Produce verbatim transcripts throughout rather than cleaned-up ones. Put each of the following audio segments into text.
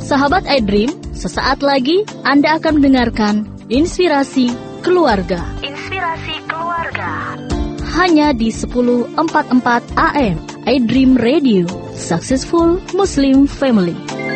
Sahabat iDream, sesaat lagi Anda akan mendengarkan Inspirasi Keluarga. Inspirasi Keluarga. Hanya di sepuluh empat puluh empat A M iDream Radio, Successful Muslim Family.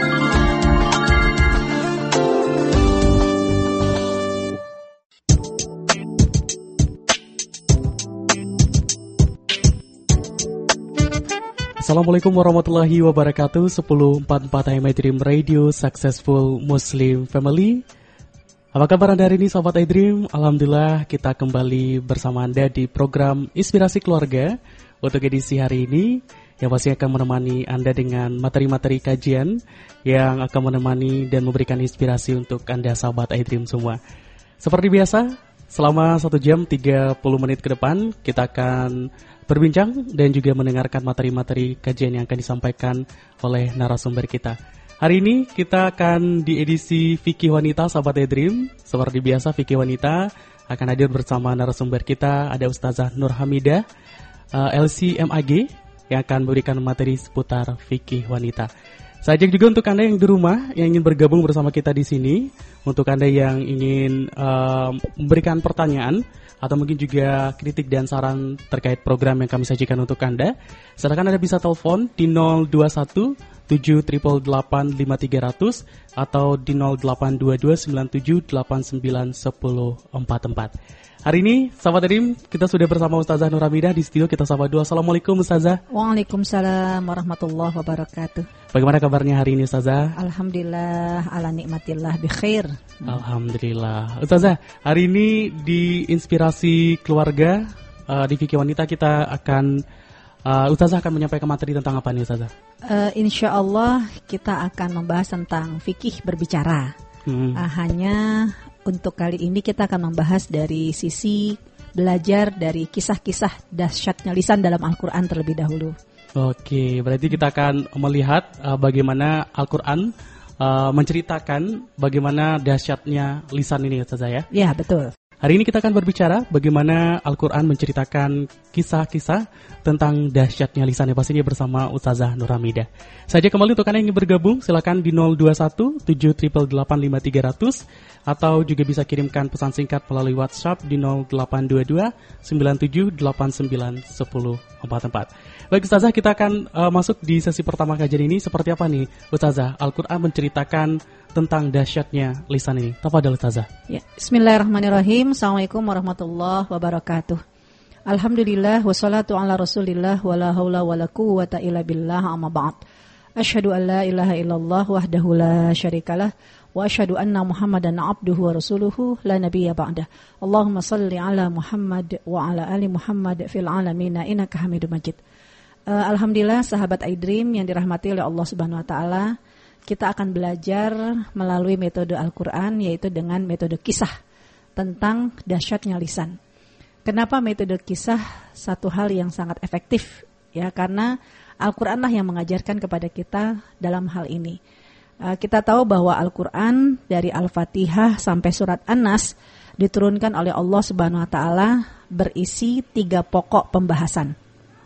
Assalamualaikum warahmatullahi wabarakatuh. Sepuluh empat puluh empat A M iDream Radio, Successful Muslim Family. Apa kabar Anda hari ini sahabat iDream? Alhamdulillah kita kembali bersama Anda di program Inspirasi Keluarga untuk edisi hari ini, yang pasti akan menemani Anda dengan materi-materi kajian yang akan menemani dan memberikan inspirasi untuk Anda sahabat iDream semua. Seperti biasa, selama satu jam tiga puluh menit ke depan kita akan berbincang dan juga mendengarkan materi-materi kajian yang akan disampaikan oleh narasumber kita. Hari ini kita akan di edisi Fikih Wanita sahabat iDream. Seperti biasa Fikih Wanita akan hadir bersama narasumber kita, ada Ustazah Nur Hamidah uh, L C M A G yang akan memberikan materi seputar Fikih Wanita. Saya ajak juga untuk Anda yang di rumah yang ingin bergabung bersama kita di sini, untuk Anda yang ingin uh, memberikan pertanyaan atau mungkin juga kritik dan saran terkait program yang kami sajikan untuk Anda, silakan Anda bisa telepon di nol dua satu tujuh delapan delapan lima tiga nol nol atau di nol delapan dua dua sembilan tujuh delapan sembilan satu empat empat. Hari ini, sahabat iDream, kita sudah bersama Ustazah Nur Hamidah di studio. Kita sapa dua. Assalamualaikum Ustazah. Waalaikumsalam warahmatullahi wabarakatuh. Bagaimana kabarnya hari ini Ustazah? Alhamdulillah, ala nikmatillah bi khair. Alhamdulillah. Ustazah, hari ini di Inspirasi Keluarga uh, di Fikih Wanita kita akan uh, Ustazah akan menyampaikan materi tentang apa nih Ustazah? Uh, insya Allah kita akan membahas tentang fikih berbicara. Hmm. Uh, hanya untuk kali ini kita akan membahas dari sisi belajar dari kisah-kisah dahsyatnya lisan dalam Al-Quran terlebih dahulu. Oke, berarti kita akan melihat uh, bagaimana Al-Quran uh, menceritakan bagaimana dahsyatnya lisan ini, Ustazah ya? Ya, betul. Hari ini kita akan berbicara bagaimana Al-Quran menceritakan kisah-kisah tentang dahsyatnya lisan, yang pastinya bersama Ustazah Nur Hamidah. Saja kembali untuk Anda yang ingin bergabung, silakan di nol dua satu tujuh delapan delapan lima tiga nol nol atau juga bisa kirimkan pesan singkat melalui WhatsApp di nol delapan dua dua sembilan tujuh delapan sembilan satu empat empat. Baik Ustazah, kita akan uh, masuk di sesi pertama kajian ini. Seperti apa nih Ustazah Al-Quran menceritakan tentang dahsyatnya lisan ini? Tafadhal Ustazah. Ya, bismillahirrahmanirrahim. Assalamualaikum warahmatullahi wabarakatuh. Alhamdulillah wassalatu ala rasulillah wala haula wala quwwata illa billah amma ba'd. Asyhadu an la ilaha illallah wahdahu la syarikalah wa asyhadu anna Muhammadan abduhu wa rasuluhu la nabiyya ba'dah. Allahumma salli ala Muhammad wa ala ali Muhammad fil alamin innaka Hamidum Majid. Uh, Alhamdulillah sahabat iDream yang dirahmati oleh Allah Subhanahu wa taala, kita akan belajar melalui metode Al-Quran, yaitu dengan metode kisah tentang dahsyatnya lisan. Kenapa metode kisah satu hal yang sangat efektif? Ya, karena Al-Quran lah yang mengajarkan kepada kita dalam hal ini. Uh, kita tahu bahwa Al-Quran dari Al-Fatihah sampai surat An-Nas diturunkan oleh Allah Subhanahu wa taala berisi tiga pokok pembahasan.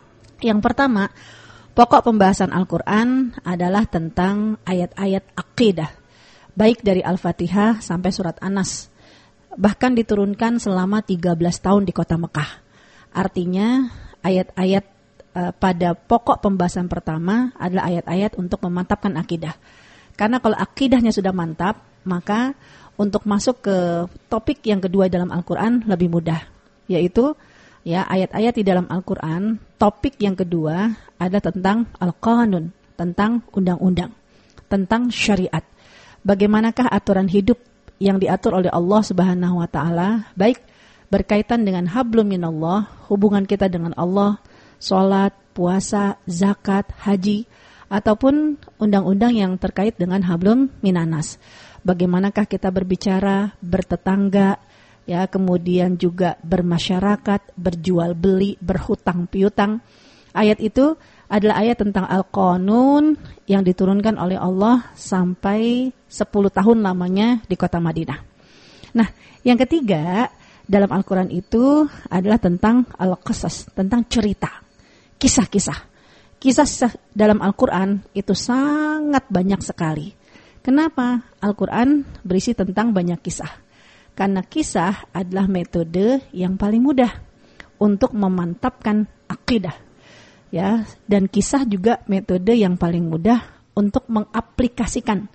Yang pertama, pokok pembahasan Al-Quran adalah tentang ayat-ayat akidah, baik dari Al-Fatihah sampai surat An-Nas. Bahkan diturunkan selama tiga belas tahun di kota Mekah. Artinya ayat-ayat uh, pada pokok pembahasan pertama adalah ayat-ayat untuk memantapkan akidah. Karena kalau akidahnya sudah mantap, maka untuk masuk ke topik yang kedua dalam Al-Quran lebih mudah, yaitu ya, ayat-ayat di dalam Al-Quran, topik yang kedua ada tentang Al-Qanun, tentang undang-undang, tentang syariat. Bagaimanakah aturan hidup yang diatur oleh Allah Subhanahu wa taala, baik berkaitan dengan hablum minallah, hubungan kita dengan Allah, salat, puasa, zakat, haji, ataupun undang-undang yang terkait dengan hablum minanas. Bagaimanakah kita berbicara, bertetangga, ya, kemudian juga bermasyarakat, berjual beli, berhutang piutang. Ayat itu adalah ayat tentang Al-Qanun yang diturunkan oleh Allah sampai sepuluh tahun lamanya di kota Madinah. Nah, yang ketiga dalam Al-Quran itu adalah tentang Al-Qasas, tentang cerita, kisah-kisah. Kisah dalam Al-Quran itu sangat banyak sekali. Kenapa? Al-Quran berisi tentang banyak kisah. Karena kisah adalah metode yang paling mudah untuk memantapkan akidah. Ya, dan kisah juga metode yang paling mudah untuk mengaplikasikan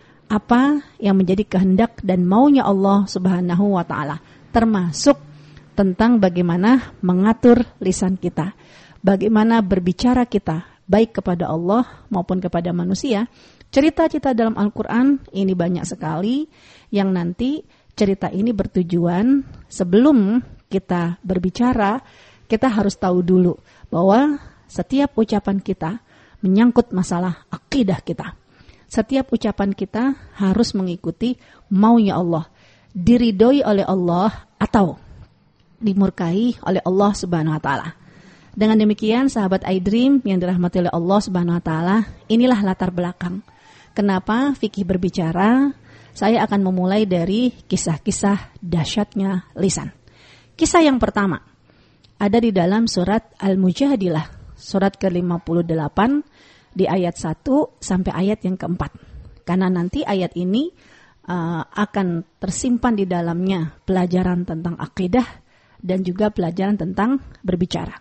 apa yang menjadi kehendak dan maunya Allah Subhanahu wa taala, termasuk tentang bagaimana mengatur lisan kita, bagaimana berbicara kita baik kepada Allah maupun kepada manusia. Cerita-cerita dalam Al-Quran ini banyak sekali yang nanti cerita ini bertujuan sebelum kita berbicara, kita harus tahu dulu bahwa setiap ucapan kita menyangkut masalah akidah kita. Setiap ucapan kita harus mengikuti maunya Allah, diridhoi oleh Allah atau dimurkai oleh Allah Subhanahu wa taala. Dengan demikian sahabat iDream yang dirahmati oleh Allah Subhanahu wa taala, inilah latar belakang kenapa fikih berbicara. Saya akan memulai dari kisah-kisah dahsyatnya lisan. Kisah yang pertama ada di dalam surat Al-Mujadilah, surat ke lima puluh delapan di ayat satu sampai ayat yang keempat. Karena nanti ayat ini uh, akan tersimpan di dalamnya pelajaran tentang akidah dan juga pelajaran tentang berbicara.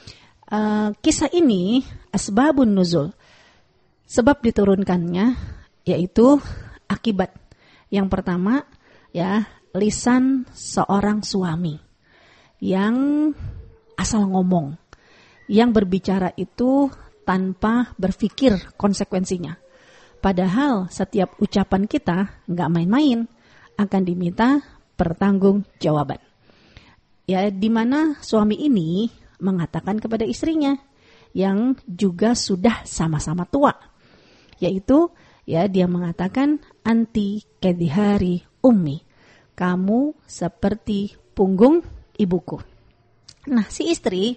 Uh, kisah ini asbabun nuzul, sebab diturunkannya yaitu akibat. Yang pertama ya, lisan seorang suami yang asal ngomong, yang berbicara itu tanpa berpikir konsekuensinya. Padahal setiap ucapan kita nggak main-main, akan diminta pertanggungjawaban. Ya, di mana suami ini mengatakan kepada istrinya yang juga sudah sama-sama tua, yaitu ya dia mengatakan anti kedihari ummi, kamu seperti punggung ibuku. Nah, si istri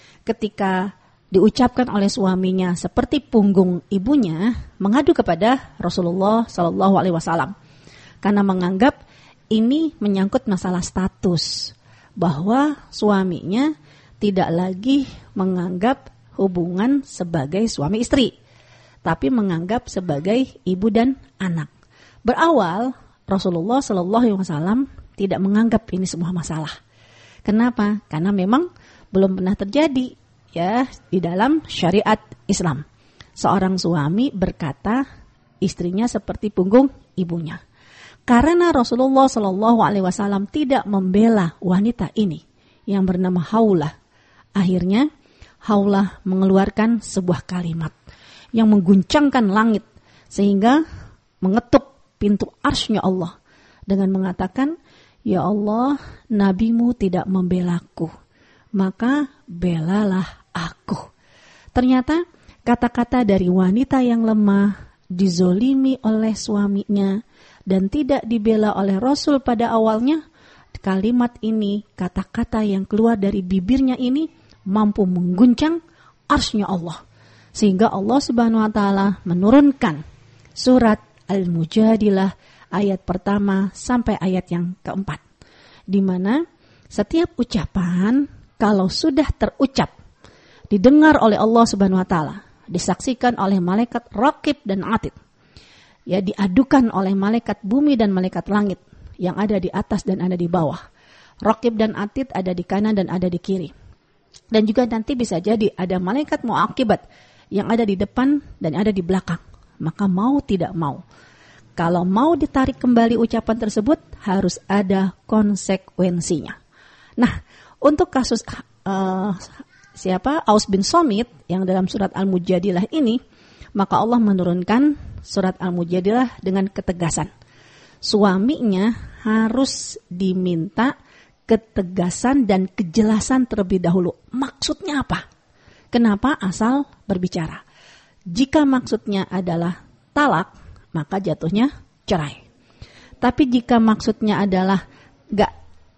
ketika diucapkan oleh suaminya seperti punggung ibunya, mengadu kepada Rasulullah Shallallahu Alaihi Wasallam karena menganggap ini menyangkut masalah status, bahwa suaminya tidak lagi menganggap hubungan sebagai suami istri, tapi menganggap sebagai ibu dan anak. Berawal Rasulullah Shallallahu Alaihi Wasallam tidak menganggap ini sebuah masalah. Kenapa? Karena memang belum pernah terjadi ya di dalam syariat Islam. Seorang suami berkata istrinya seperti punggung ibunya. Karena Rasulullah Shallallahu Alaihi Wasallam tidak membela wanita ini yang bernama Haulah, akhirnya Haulah mengeluarkan sebuah kalimat yang mengguncangkan langit sehingga mengetuk pintu arsy-Nya Allah dengan mengatakan, ya Allah, nabimu tidak membelaku, maka belalah aku. Ternyata kata-kata dari wanita yang lemah, dizolimi oleh suaminya dan tidak dibela oleh Rasul pada awalnya, kalimat ini, kata-kata yang keluar dari bibirnya ini mampu mengguncang arsy-Nya Allah. Sehingga Allah Subhanahu wa taala menurunkan surat Al-Mujadilah ayat pertama sampai ayat yang keempat, di mana setiap ucapan kalau sudah terucap, didengar oleh Allah Subhanahu wa taala, disaksikan oleh malaikat Raqib dan Atid, ya diadukan oleh malaikat bumi dan malaikat langit yang ada di atas dan ada di bawah. Raqib dan Atid ada di kanan dan ada di kiri. Dan juga nanti bisa jadi ada malaikat muaqibat yang ada di depan dan ada di belakang. Maka mau tidak mau, kalau mau ditarik kembali ucapan tersebut harus ada konsekuensinya. Nah, untuk kasus uh, siapa Aus bin Somit yang dalam surat Al-Mujadilah ini, maka Allah menurunkan surat Al-Mujadilah dengan ketegasan. Suaminya harus diminta ketegasan dan kejelasan terlebih dahulu. Maksudnya apa? Kenapa asal berbicara? Jika maksudnya adalah talak, maka jatuhnya cerai. Tapi jika maksudnya adalah gak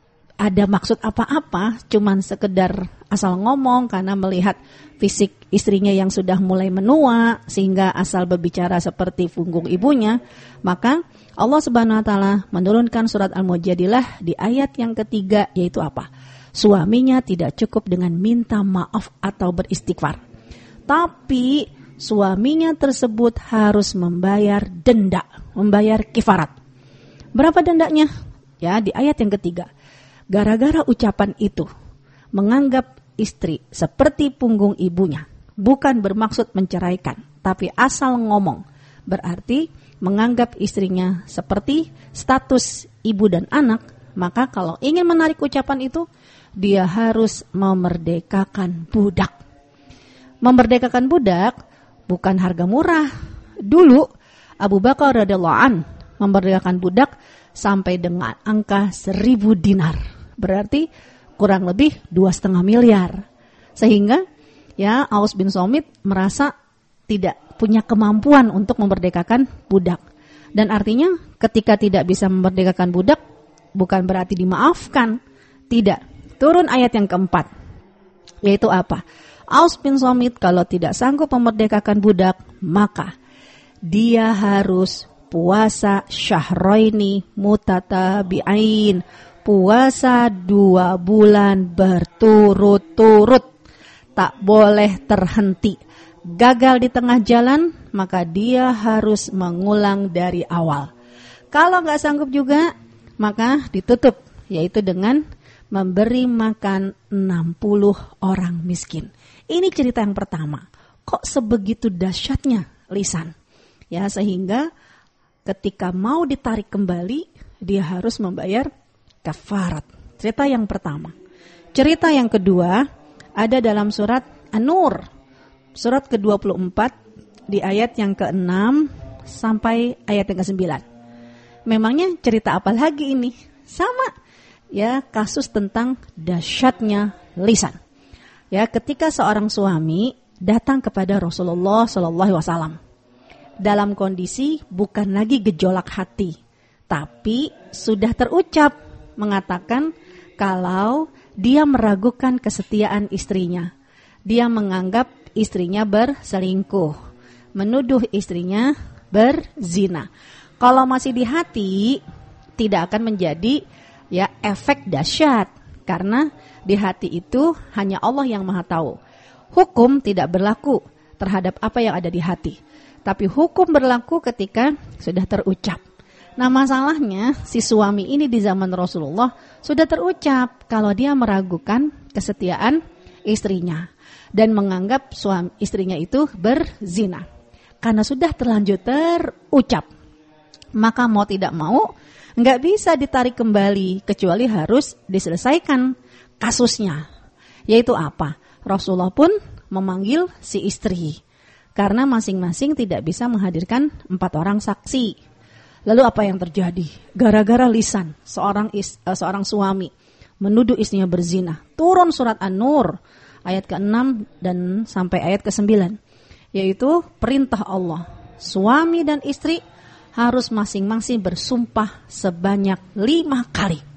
ada maksud apa-apa, cuman sekedar asal ngomong karena melihat fisik istrinya yang sudah mulai menua sehingga asal berbicara seperti punggung ibunya, maka Allah Subhanahu wa taala menurunkan surat Al-Mujadilah di ayat yang ketiga, yaitu apa? Suaminya tidak cukup dengan minta maaf atau beristighfar, tapi suaminya tersebut harus membayar denda. membayar kifarat. Berapa dendanya? Ya, di ayat yang ketiga. Gara-gara ucapan itu, menganggap istri seperti punggung ibunya, bukan bermaksud menceraikan, tapi asal ngomong, berarti menganggap istrinya seperti status ibu dan anak, maka kalau ingin menarik ucapan itu, dia harus memerdekakan budak. Memerdekakan budak bukan harga murah. Dulu Abu Bakar radhiyallahu an memerdekakan budak sampai dengan angka seribu dinar, berarti kurang lebih dua setengah miliar. Sehingga ya Aus bin Somit merasa tidak punya kemampuan untuk memerdekakan budak. Dan artinya ketika tidak bisa memerdekakan budak, bukan berarti dimaafkan. Tidak. Turun ayat yang keempat, yaitu apa? Aus bin Somit kalau tidak sanggup memerdekakan budak, maka dia harus puasa syahraini mutatabi'ain, puasa dua bulan berturut-turut, tak boleh terhenti. Gagal di tengah jalan, maka dia harus mengulang dari awal. Kalau nggak sanggup juga, maka ditutup, yaitu dengan memberi makan enam puluh orang miskin. Ini cerita yang pertama. Kok sebegitu dahsyatnya lisan? Ya, sehingga ketika mau ditarik kembali, dia harus membayar kafarat. Cerita yang pertama. Cerita yang kedua ada dalam surat An-Nur, surat ke dua puluh empat, di ayat yang keenam sampai ayat yang kesembilan. Memangnya cerita apa lagi ini? Sama, ya, kasus tentang dahsyatnya lisan. Ya, ketika seorang suami datang kepada Rasulullah Shallallahu Alaihi Wasallam dalam kondisi bukan lagi gejolak hati, tapi sudah terucap mengatakan kalau dia meragukan kesetiaan istrinya, dia menganggap istrinya berselingkuh, menuduh istrinya berzina. Kalau masih di hati, tidak akan menjadi ya efek dahsyat, karena di hati itu hanya Allah yang Maha tahu. Hukum tidak berlaku terhadap apa yang ada di hati, tapi hukum berlaku ketika sudah terucap. Nah, masalahnya si suami ini di zaman Rasulullah sudah terucap kalau dia meragukan kesetiaan istrinya dan menganggap suami istrinya itu berzina. Karena sudah terlanjur terucap, maka mau tidak mau nggak bisa ditarik kembali, kecuali harus diselesaikan kasusnya. Yaitu apa? Rasulullah pun memanggil si istri, karena masing-masing tidak bisa menghadirkan empat orang saksi. Lalu apa yang terjadi? Gara-gara lisan seorang is, uh, seorang suami menuduh istrinya berzina, turun surat An-Nur ayat keenam dan sampai ayat kesembilan, yaitu perintah Allah, suami dan istri harus masing-masing bersumpah sebanyak lima kali.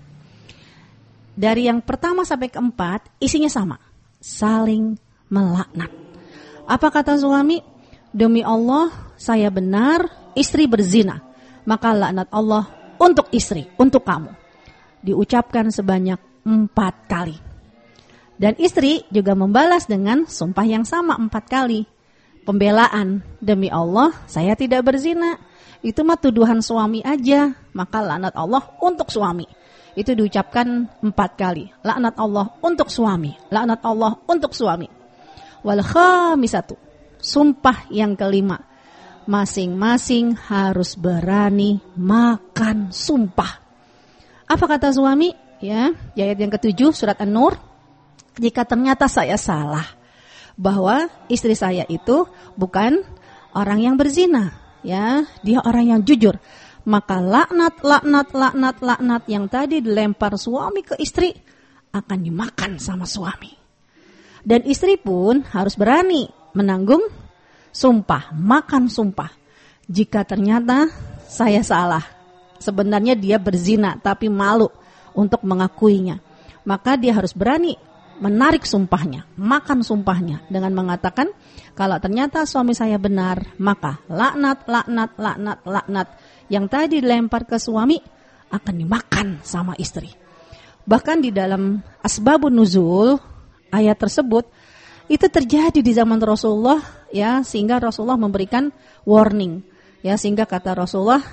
Dari yang pertama sampai keempat, isinya sama, saling melaknat. Apa kata suami? Demi Allah, saya benar, istri berzina. Maka laknat Allah untuk istri, untuk kamu. Diucapkan sebanyak empat kali. Dan istri juga membalas dengan sumpah yang sama empat kali. Pembelaan, demi Allah, saya tidak berzina. Itu mah tuduhan suami aja, maka laknat Allah untuk suami. Itu diucapkan empat kali. Laknat Allah untuk suami, laknat Allah untuk suami. Wal khamisatu, sumpah yang kelima, masing-masing harus berani makan sumpah. Apa kata suami? Ya, ayat yang ketujuh surat An-Nur, jika ternyata saya salah bahwa istri saya itu bukan orang yang berzina, ya, dia orang yang jujur, maka laknat, laknat, laknat, laknat yang tadi dilempar suami ke istri akan dimakan sama suami. Dan istri pun harus berani menanggung sumpah, makan sumpah. Jika ternyata saya salah, sebenarnya dia berzina tapi malu untuk mengakuinya, maka dia harus berani menarik sumpahnya, makan sumpahnya dengan mengatakan, kalau ternyata suami saya benar, maka laknat, laknat, laknat, laknat yang tadi dilempar ke suami akan dimakan sama istri. Bahkan di dalam Asbabun Nuzul, ayat tersebut itu terjadi di zaman Rasulullah, ya, sehingga Rasulullah memberikan warning, ya, sehingga kata Rasulullah,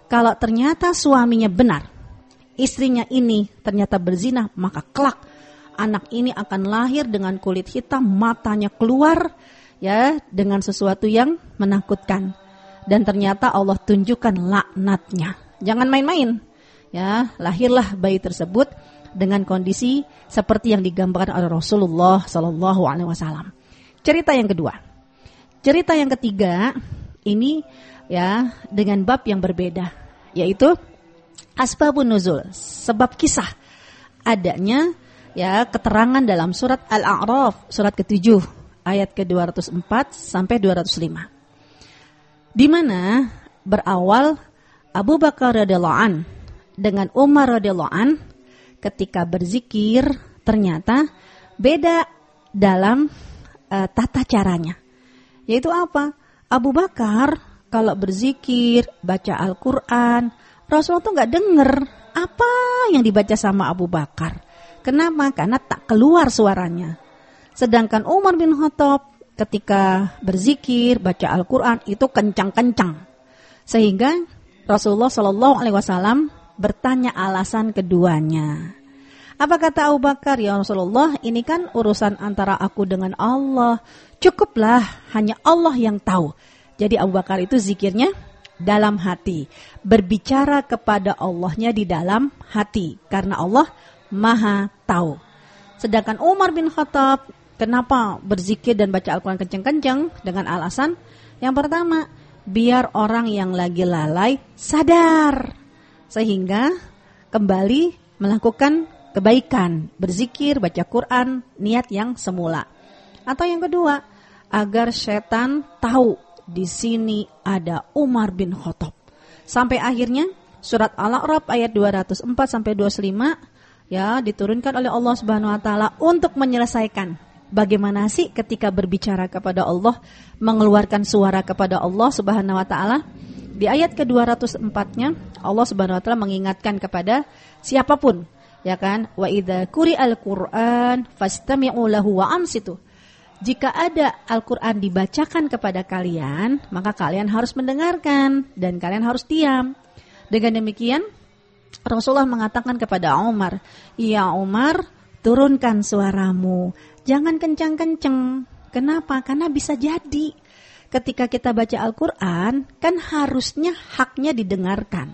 kalau ternyata suaminya benar, istrinya ini ternyata berzina, maka kelak anak ini akan lahir dengan kulit hitam, matanya keluar ya dengan sesuatu yang menakutkan. Dan ternyata Allah tunjukkan laknatnya. Jangan main-main. Ya, lahirlah bayi tersebut dengan kondisi seperti yang digambarkan oleh Rasulullah sallallahu alaihi wasallam. Cerita yang kedua. Cerita yang ketiga ini ya dengan bab yang berbeda, yaitu asbabun nuzul, sebab kisah adanya ya keterangan dalam surat Al-A'raf, surat ketujuh ayat ke dua ratus empat sampai dua ratus lima. Di mana berawal Abu Bakar radhiyallahu an dengan Umar radhiyallahu an ketika berzikir ternyata beda dalam uh, tata caranya. Yaitu apa? Abu Bakar kalau berzikir, baca Al-Quran, Rasulullah tuh gak denger apa yang dibaca sama Abu Bakar. Kenapa? Karena tak keluar suaranya. Sedangkan Umar bin Khattab ketika berzikir, baca Al-Quran itu kencang-kencang. Sehingga Rasulullah shallallahu alaihi wasallam bertanya alasan keduanya. Apa kata Abu Bakar? Ya Rasulullah, ini kan urusan antara aku dengan Allah. Cukuplah, hanya Allah yang tahu. Jadi Abu Bakar itu zikirnya dalam hati. Berbicara kepada Allahnya di dalam hati. Karena Allah maha tahu. Sedangkan Umar bin Khattab, kenapa berzikir dan baca Al-Quran kencang-kencang? Dengan alasan yang pertama, biar orang yang lagi lalai sadar. Sehingga kembali melakukan kebaikan, berzikir, baca Quran, niat yang semula. Atau yang kedua, agar setan tahu di sini ada Umar bin Khattab. Sampai akhirnya surat Al-A'raf ayat dua ratus empat sampai dua ratus lima ya diturunkan oleh Allah Subhanahu wa taala untuk menyelesaikan bagaimana sih ketika berbicara kepada Allah, mengeluarkan suara kepada Allah Subhanahu wa taala. Di ayat ke dua ratus empat-nya Allah Subhanahu wa taala mengingatkan kepada siapapun, ya kan? Wa idza quri'al Qur'an fastami'u lahu wa ansitu. Jika ada Al-Qur'an dibacakan kepada kalian, maka kalian harus mendengarkan dan kalian harus diam. Dengan demikian Rasulullah mengatakan kepada Umar, "Ya Umar, turunkan suaramu. Jangan kencang-kencang." Kenapa? Karena bisa jadi ketika kita baca Al-Quran, kan harusnya haknya didengarkan.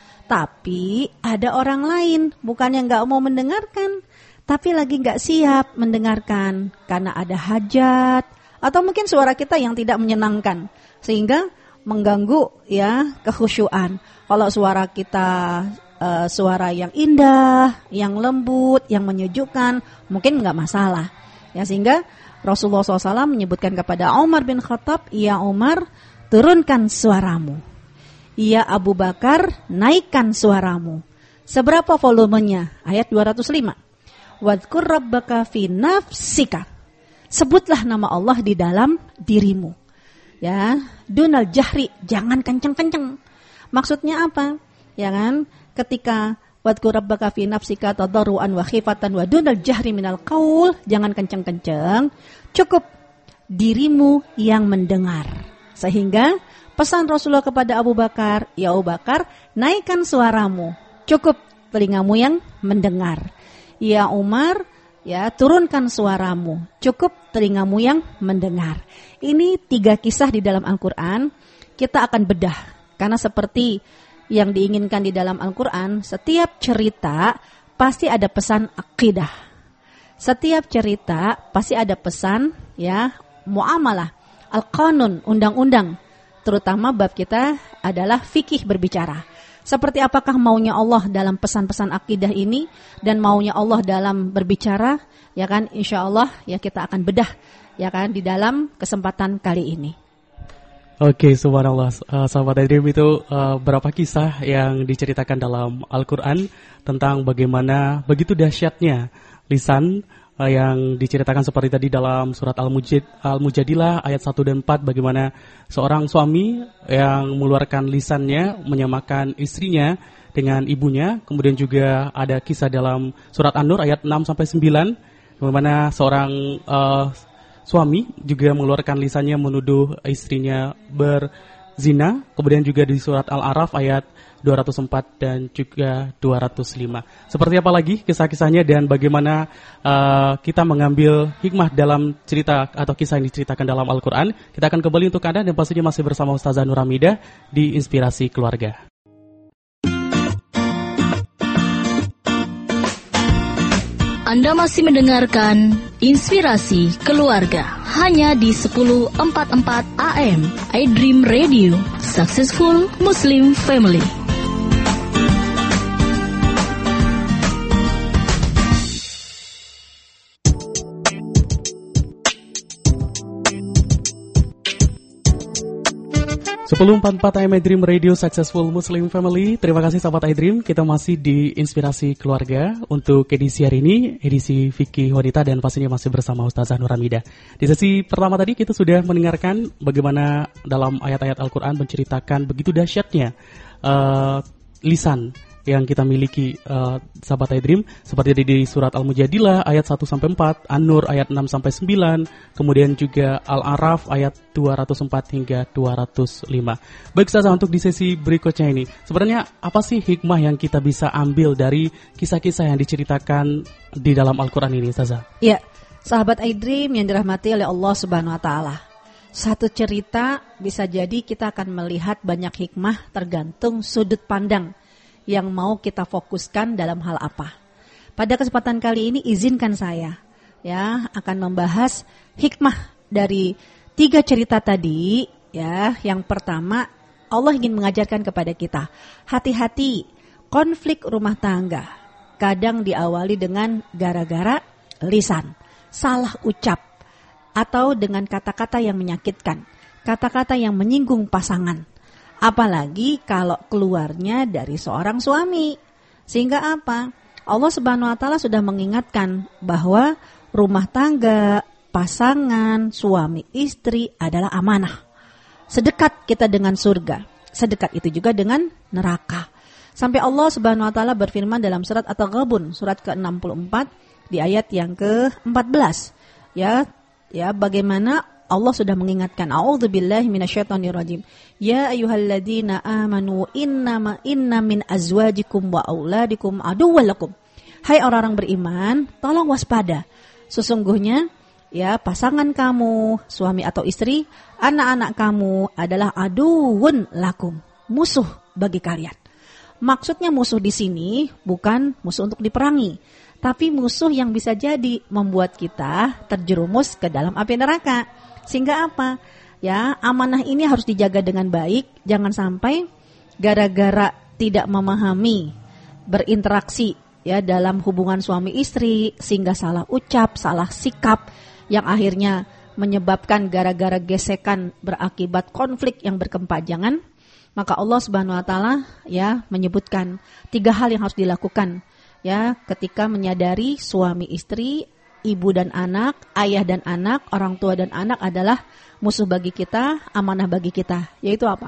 Tapi ada orang lain, bukannya gak mau mendengarkan, tapi lagi gak siap mendengarkan. Karena ada hajat, atau mungkin suara kita yang tidak menyenangkan, sehingga mengganggu ya kekhusyuan. Kalau suara kita uh, suara yang indah, yang lembut, yang menyejukkan, mungkin gak masalah. Ya, sehingga Rasulullah shallallahu alaihi wasallam menyebutkan kepada Umar bin Khattab, "Ya Umar, turunkan suaramu. Ya Abu Bakar, naikkan suaramu." Seberapa volumenya? Ayat dua ratus lima. "Wadhkur rabbaka fi nafsika." Sebutlah nama Allah di dalam dirimu. Ya, dunal jahri, jangan kenceng-kenceng. Maksudnya apa? Ya kan? Ketika wadhkur rabbaka fi nafsika tadarruan wa khifatan wa dunal jahri minal qaul, jangan kenceng-kenceng, cukup dirimu yang mendengar. Sehingga pesan Rasulullah kepada Abu Bakar, "Ya Abu Bakar, naikkan suaramu, cukup telingamu yang mendengar. Ya Umar, ya turunkan suaramu, cukup telingamu yang mendengar." Ini tiga kisah di dalam Al-Quran. Kita akan bedah, karena seperti yang diinginkan di dalam Al-Quran, setiap cerita pasti ada pesan akidah. Setiap cerita pasti ada pesan ya muamalah, al-qanun, undang-undang. Terutama bab kita adalah fikih berbicara. Seperti apakah maunya Allah dalam pesan-pesan akidah ini dan maunya Allah dalam berbicara, ya kan? Insya Allah ya kita akan bedah ya kan di dalam kesempatan kali ini. Oke, subhanallah, uh, sahabat iDream, itu uh, berapa kisah yang diceritakan dalam Al-Quran tentang bagaimana begitu dahsyatnya lisan uh, yang diceritakan seperti tadi dalam surat Al-Mujad, Al-Mujadilah ayat satu dan empat, bagaimana seorang suami yang mengeluarkan lisannya menyamakan istrinya dengan ibunya. Kemudian juga ada kisah dalam surat An-Nur ayat enam sampai sembilan, bagaimana seorang uh, suami juga mengeluarkan lisannya menuduh istrinya ber zina, kemudian juga di surat Al-A'raf ayat dua ratus empat dan juga dua ratus lima. Seperti apa lagi kisah-kisahnya dan bagaimana uh, kita mengambil hikmah dalam cerita atau kisah yang diceritakan dalam Al-Quran. Kita akan kembali untuk Anda dan pastinya masih bersama Ustazah Nur Hamidah di Inspirasi Keluarga. Anda masih mendengarkan Inspirasi Keluarga hanya di sepuluh empat puluh empat A M iDream Radio, Successful Muslim Family. sepuluh empat puluh empat A M iDream Radio, Successful Muslim Family. Terima kasih sahabat iDream. Kita masih di Inspirasi Keluarga. Untuk edisi hari ini, edisi Fikih Wanita, dan pastinya masih bersama Ustazah Nur Hamidah. Di sesi pertama tadi kita sudah mendengarkan bagaimana dalam ayat-ayat Al-Quran menceritakan begitu dahsyatnya uh, lisan yang kita miliki, uh, sahabat iDream, seperti di, di surat Al-Mujadilah ayat satu sampai empat, An-Nur ayat enam sampai sembilan, kemudian juga Al-A'raf ayat dua ratus empat hingga dua ratus lima. Baik Ustazah, untuk di sesi berikutnya ini, sebenarnya apa sih hikmah yang kita bisa ambil dari kisah-kisah yang diceritakan di dalam Al-Quran ini, Ustazah? Ya, sahabat iDream yang dirahmati oleh Allah Subhanahu Wa Taala. Satu cerita bisa jadi kita akan melihat banyak hikmah tergantung sudut pandang yang mau kita fokuskan dalam hal apa. Pada kesempatan kali ini izinkan saya ya akan membahas hikmah dari tiga cerita tadi ya. Yang pertama, Allah ingin mengajarkan kepada kita hati-hati konflik rumah tangga kadang diawali dengan gara-gara lisan, salah ucap, atau dengan kata-kata yang menyakitkan, kata-kata yang menyinggung pasangan. Apalagi kalau keluarnya dari seorang suami. Sehingga apa? Allah Subhanahu Wa Taala sudah mengingatkan bahwa rumah tangga, pasangan, suami, istri adalah amanah. Sedekat kita dengan surga, sedekat itu juga dengan neraka. Sampai Allah Subhanahu Wa Taala berfirman dalam surat At-Taghabun, surat ke enam puluh empat di ayat yang ke empat belas. Ya, ya bagaimana Allah sudah mengingatkan, a'udzubillahi minasyaitonirrajim. Ya ayyuhalladzina amanu innama inna min azwajikum wa auladikum aduwwal lakum. Hai orang-orang beriman, tolong waspada. Sesungguhnya ya pasangan kamu, suami atau istri, anak-anak kamu adalah aduwwun lakum, musuh bagi kalian. Maksudnya musuh di sini bukan musuh untuk diperangi, tapi musuh yang bisa jadi membuat kita terjerumus ke dalam api neraka. Sehingga apa? Ya, amanah ini harus dijaga dengan baik. Jangan sampai gara-gara tidak memahami berinteraksi ya dalam hubungan suami istri sehingga salah ucap, salah sikap yang akhirnya menyebabkan gara-gara gesekan berakibat konflik yang berkepanjangan. Maka Allah Subhanahu Wa Taala ya menyebutkan tiga hal yang harus dilakukan ya ketika menyadari suami istri, ibu dan anak, ayah dan anak, orang tua dan anak adalah musuh bagi kita, amanah bagi kita. Yaitu apa?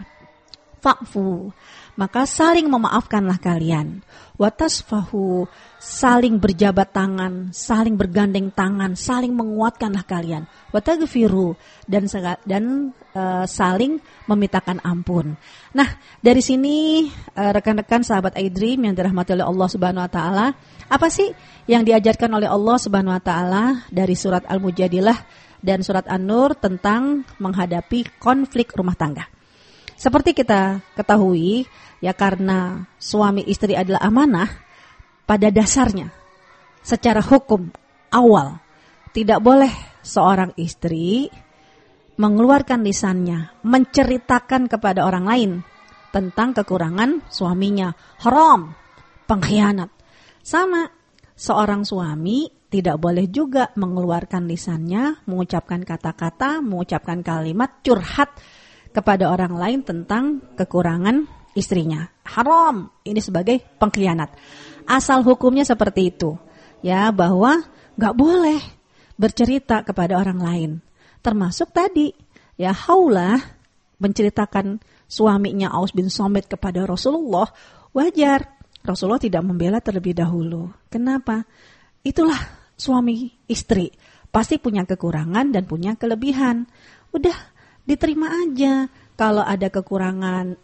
Fa'fu. Maka saling memaafkanlah kalian. Watasfahu. Saling berjabat tangan, saling bergandeng tangan, saling menguatkanlah kalian. Wataghfiru. Dan dan uh, saling memintakan ampun. Nah, dari sini uh, rekan-rekan sahabat iDream yang dirahmati oleh Allah Subhanahu Wa Taala, apa sih yang diajarkan oleh Allah Subhanahu Wa Taala dari surat Al-Mujadilah dan surat An-Nur tentang menghadapi konflik rumah tangga? Seperti kita ketahui, ya karena suami istri adalah amanah, pada dasarnya secara hukum awal tidak boleh seorang istri mengeluarkan lisannya, menceritakan kepada orang lain tentang kekurangan suaminya. Haram, pengkhianat. Sama, seorang suami tidak boleh juga mengeluarkan lisannya, mengucapkan kata-kata, mengucapkan kalimat curhat kepada orang lain tentang kekurangan istrinya. Haram, ini sebagai pengkhianat. Asal hukumnya seperti itu, ya, bahwa nggak boleh bercerita kepada orang lain. Termasuk tadi, ya, Haulah menceritakan suaminya Aus bin Somit kepada Rasulullah, wajar. Rasulullah tidak membela terlebih dahulu. Kenapa? Itulah suami istri, pasti punya kekurangan dan punya kelebihan. Udah, diterima aja. Kalau ada kekurangan,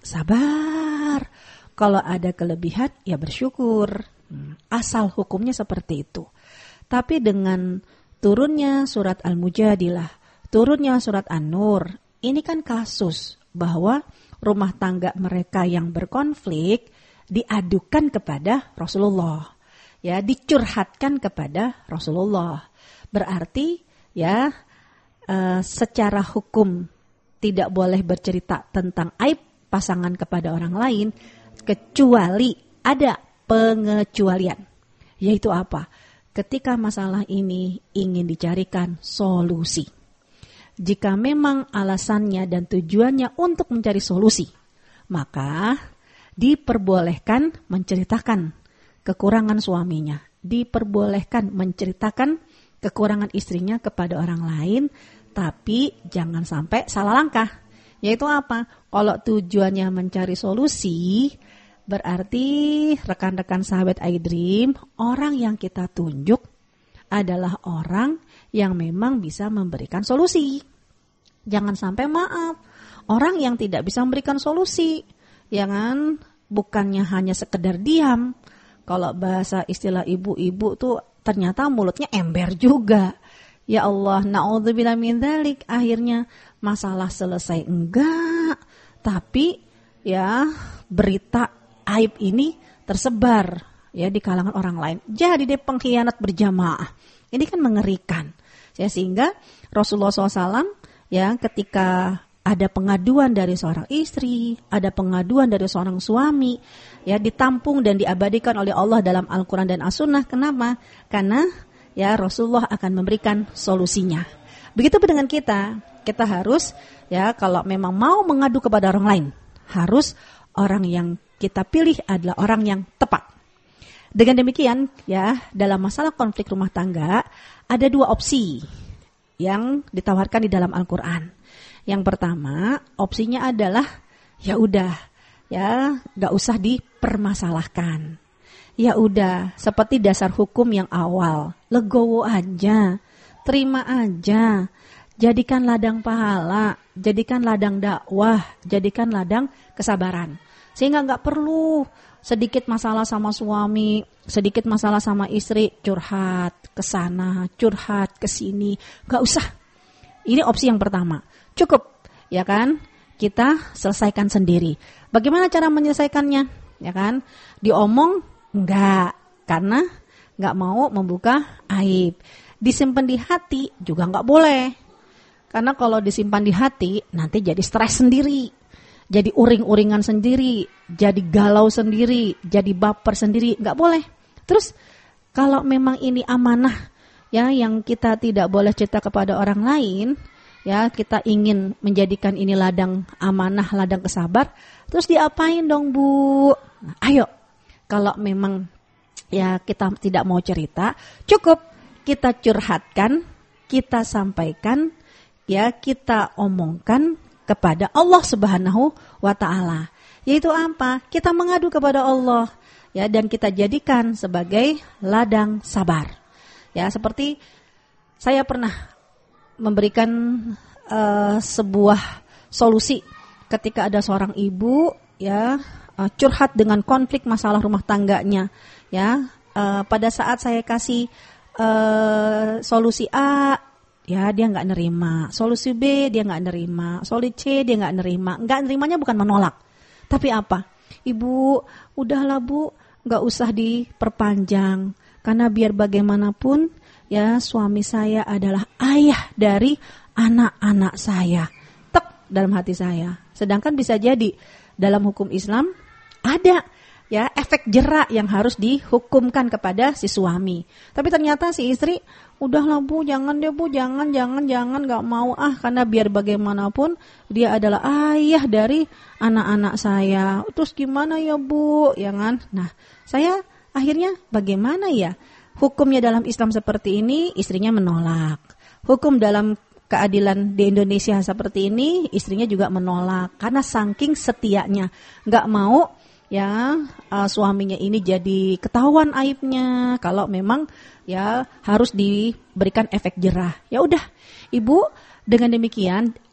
sabar. Kalau ada kelebihan, ya bersyukur. Asal hukumnya seperti itu. Tapi dengan turunnya surat Al-Mujadilah, turunnya surat An-Nur, ini kan kasus bahwa rumah tangga mereka yang berkonflik diadukan kepada Rasulullah. Ya, dicurhatkan kepada Rasulullah. Berarti ya e, secara hukum tidak boleh bercerita tentang aib pasangan kepada orang lain, kecuali ada pengecualian. Yaitu apa? Ketika masalah ini ingin dicarikan solusi. Jika memang alasannya dan tujuannya untuk mencari solusi, maka diperbolehkan menceritakan kekurangan suaminya, diperbolehkan menceritakan kekurangan istrinya kepada orang lain, tapi jangan sampai salah langkah. Yaitu apa? Kalau tujuannya mencari solusi, berarti rekan-rekan sahabat iDream, orang yang kita tunjuk adalah orang yang memang bisa memberikan solusi. Jangan sampai maaf, orang yang tidak bisa memberikan solusi, ya kan? Bukannya hanya sekedar diam. Kalau bahasa istilah ibu-ibu tuh ternyata mulutnya ember juga. Ya Allah, na'udzubillah min dzalik. Akhirnya masalah selesai enggak, tapi ya berita aib ini tersebar ya di kalangan orang lain. Jadi dia pengkhianat berjamaah. Ini kan mengerikan. Ya, sehingga Rasulullah shallallahu alaihi wasallam ya ketika ada pengaduan dari seorang istri, ada pengaduan dari seorang suami, ya ditampung dan diabadikan oleh Allah dalam Al-Quran dan As-Sunnah. Kenapa? Karena ya Rasulullah akan memberikan solusinya. Begitu dengan kita, kita harus ya kalau memang mau mengadu kepada orang lain, harus orang yang kita pilih adalah orang yang tepat. Dengan demikian ya dalam masalah konflik rumah tangga ada dua opsi yang ditawarkan di dalam Al-Quran. Yang pertama, opsinya adalah ya udah, ya nggak usah dipermasalahkan. Ya udah, seperti dasar hukum yang awal, legowo aja, terima aja, jadikan ladang pahala, jadikan ladang dakwah, jadikan ladang kesabaran. Sehingga nggak perlu sedikit masalah sama suami, sedikit masalah sama istri, curhat ke sana, curhat ke sini, nggak usah. Ini opsi yang pertama. Cukup, ya kan? Kita selesaikan sendiri. Bagaimana cara menyelesaikannya? Ya kan? Diomong enggak, karena enggak mau membuka aib. Disimpan di hati juga enggak boleh. Karena kalau disimpan di hati nanti jadi stres sendiri. Jadi uring-uringan sendiri, jadi galau sendiri, jadi baper sendiri, enggak boleh. Terus kalau memang ini amanah ya yang kita tidak boleh cerita kepada orang lain, ya kita ingin menjadikan ini ladang amanah, ladang kesabar, terus diapain dong Bu? Nah, ayo, kalau memang ya kita tidak mau cerita, cukup kita curhatkan, kita sampaikan, ya kita omongkan kepada Allah Subhanahu wa Ta'ala. Yaitu apa? Kita mengadu kepada Allah, ya dan kita jadikan sebagai ladang sabar. Ya seperti saya pernah memberikan uh, sebuah solusi ketika ada seorang ibu ya uh, curhat dengan konflik masalah rumah tangganya ya uh, pada saat saya kasih uh, solusi A ya dia nggak nerima, solusi B dia nggak nerima, solusi C dia nggak nerima. Nggak nerimanya bukan menolak, tapi apa? Ibu udahlah Bu, nggak usah diperpanjang karena biar bagaimanapun ya suami saya adalah ayah dari anak-anak saya. Tek dalam hati saya. Sedangkan bisa jadi dalam hukum Islam ada ya efek jerak yang harus dihukumkan kepada si suami. Tapi ternyata si istri, udahlah Bu, jangan deh Bu, jangan, jangan, jangan, gak mau ah. Karena biar bagaimanapun dia adalah ayah dari anak-anak saya. Terus gimana ya Bu, ya kan? Nah saya akhirnya bagaimana ya? Hukumnya dalam Islam seperti ini, istrinya menolak. Hukum dalam keadilan di Indonesia seperti ini, istrinya juga menolak. Karena saking setianya, nggak mau ya uh, suaminya ini jadi ketahuan aibnya. Kalau memang ya harus diberikan efek jerah. Ya udah, Ibu dengan demikian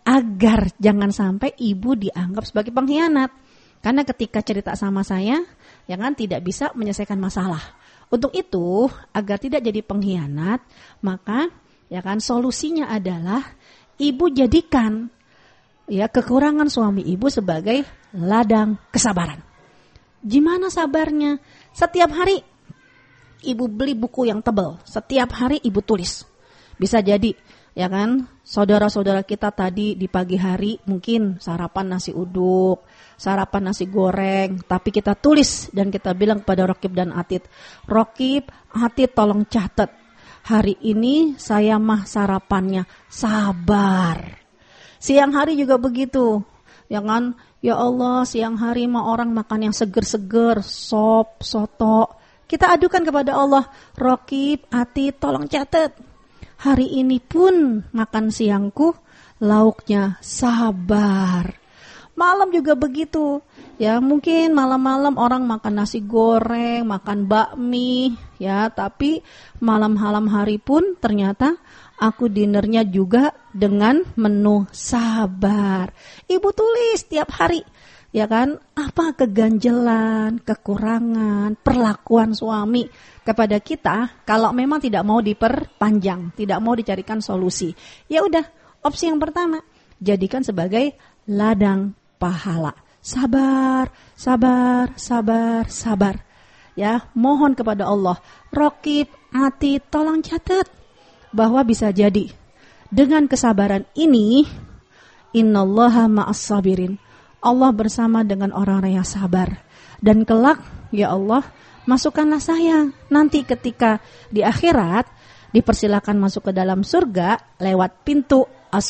agar jangan sampai ibu dianggap sebagai pengkhianat. Karena ketika cerita sama saya, ya kan tidak bisa menyelesaikan masalah. Untuk itu, agar tidak jadi pengkhianat, maka ya kan solusinya adalah ibu jadikan ya kekurangan suami ibu sebagai ladang kesabaran. Gimana sabarnya? Setiap hari ibu beli buku yang tebal, setiap hari ibu tulis. Bisa jadi ya kan, saudara-saudara kita tadi di pagi hari mungkin sarapan nasi uduk, sarapan nasi goreng, tapi kita tulis dan kita bilang kepada Rokib dan Atid, Rokib, Atid tolong catat, hari ini saya mah sarapannya sabar. Siang hari juga begitu, ya kan, ya Allah siang hari mah orang makan yang seger-seger, sop, soto, kita adukan kepada Allah, Rokib, Atid tolong catat. Hari ini pun makan siangku lauknya sabar. Malam juga begitu. Ya, mungkin malam-malam orang makan nasi goreng, makan bakmi, ya, tapi malam-malam hari pun ternyata aku dinernya juga dengan menu sabar. Ibu tulis tiap hari, ya kan, apa keganjelan, kekurangan, perlakuan suami kepada kita kalau memang tidak mau diperpanjang, tidak mau dicarikan solusi. Ya udah, opsi yang pertama, jadikan sebagai ladang pahala. Sabar, sabar, sabar, sabar. Ya, mohon kepada Allah, Rokib, Atid, tolong catat bahwa bisa jadi dengan kesabaran ini, innallaha ma'as sabirin. Allah bersama dengan orang-orang yang sabar. Dan kelak, ya Allah, masukkanlah saya nanti ketika di akhirat dipersilakan masuk ke dalam surga lewat pintu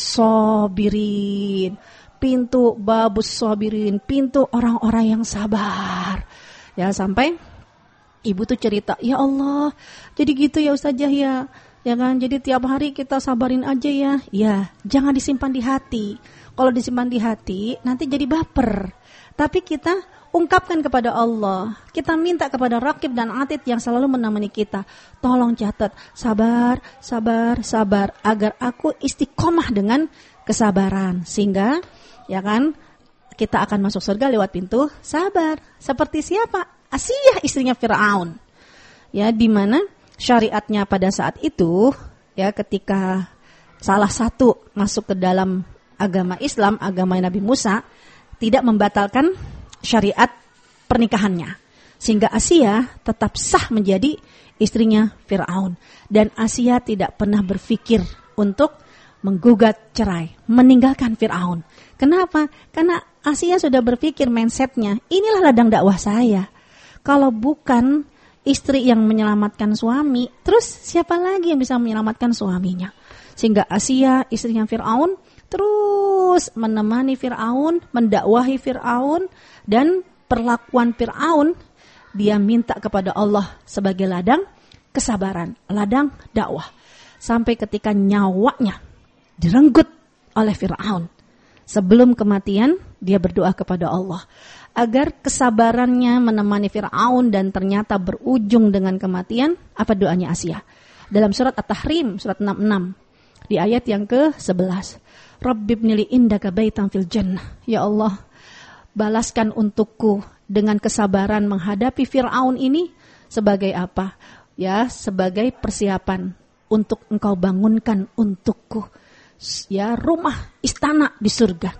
as-sabirin, pintu babus sabirin, pintu orang-orang yang sabar. Ya, sampai ibu tuh cerita, ya Allah, jadi gitu ya Ustazah ya. Ya kan, jadi tiap hari kita sabarin aja ya. Ya, jangan disimpan di hati. Kalau disimpan di hati, nanti jadi baper. Tapi kita ungkapkan kepada Allah. Kita minta kepada Raqib dan Atid yang selalu menemani kita. Tolong catat, sabar, sabar, sabar. Agar aku istiqomah dengan kesabaran. Sehingga, ya kan, kita akan masuk surga lewat pintu sabar. Seperti siapa? Asiyah, istrinya Fir'aun. Ya, di mana syariatnya pada saat itu, ya ketika salah satu masuk ke dalam agama Islam, agama Nabi Musa, tidak membatalkan syariat pernikahannya. Sehingga Asia tetap sah menjadi istrinya Fir'aun. Dan Asia tidak pernah berpikir untuk menggugat cerai, meninggalkan Fir'aun. Kenapa? Karena Asia sudah berpikir mindsetnya, inilah ladang dakwah saya. Kalau bukan istri yang menyelamatkan suami, terus siapa lagi yang bisa menyelamatkan suaminya? Sehingga Asia, istrinya Fir'aun, terus menemani Fir'aun, mendakwahi Fir'aun, dan perlakuan Fir'aun, dia minta kepada Allah sebagai ladang kesabaran, ladang dakwah. Sampai ketika nyawanya direnggut oleh Fir'aun. Sebelum kematian, dia berdoa kepada Allah agar kesabarannya menemani Fir'aun dan ternyata berujung dengan kematian. Apa doanya Asia? Dalam surat At-Tahrim, surat enam puluh enam, di ayat yang ke sebelas. Rabbibnili indaka baitan fil jannah. Ya Allah, balaskan untukku dengan kesabaran menghadapi Fir'aun ini sebagai apa? Ya, sebagai persiapan untuk engkau bangunkan untukku, ya, rumah istana di surga.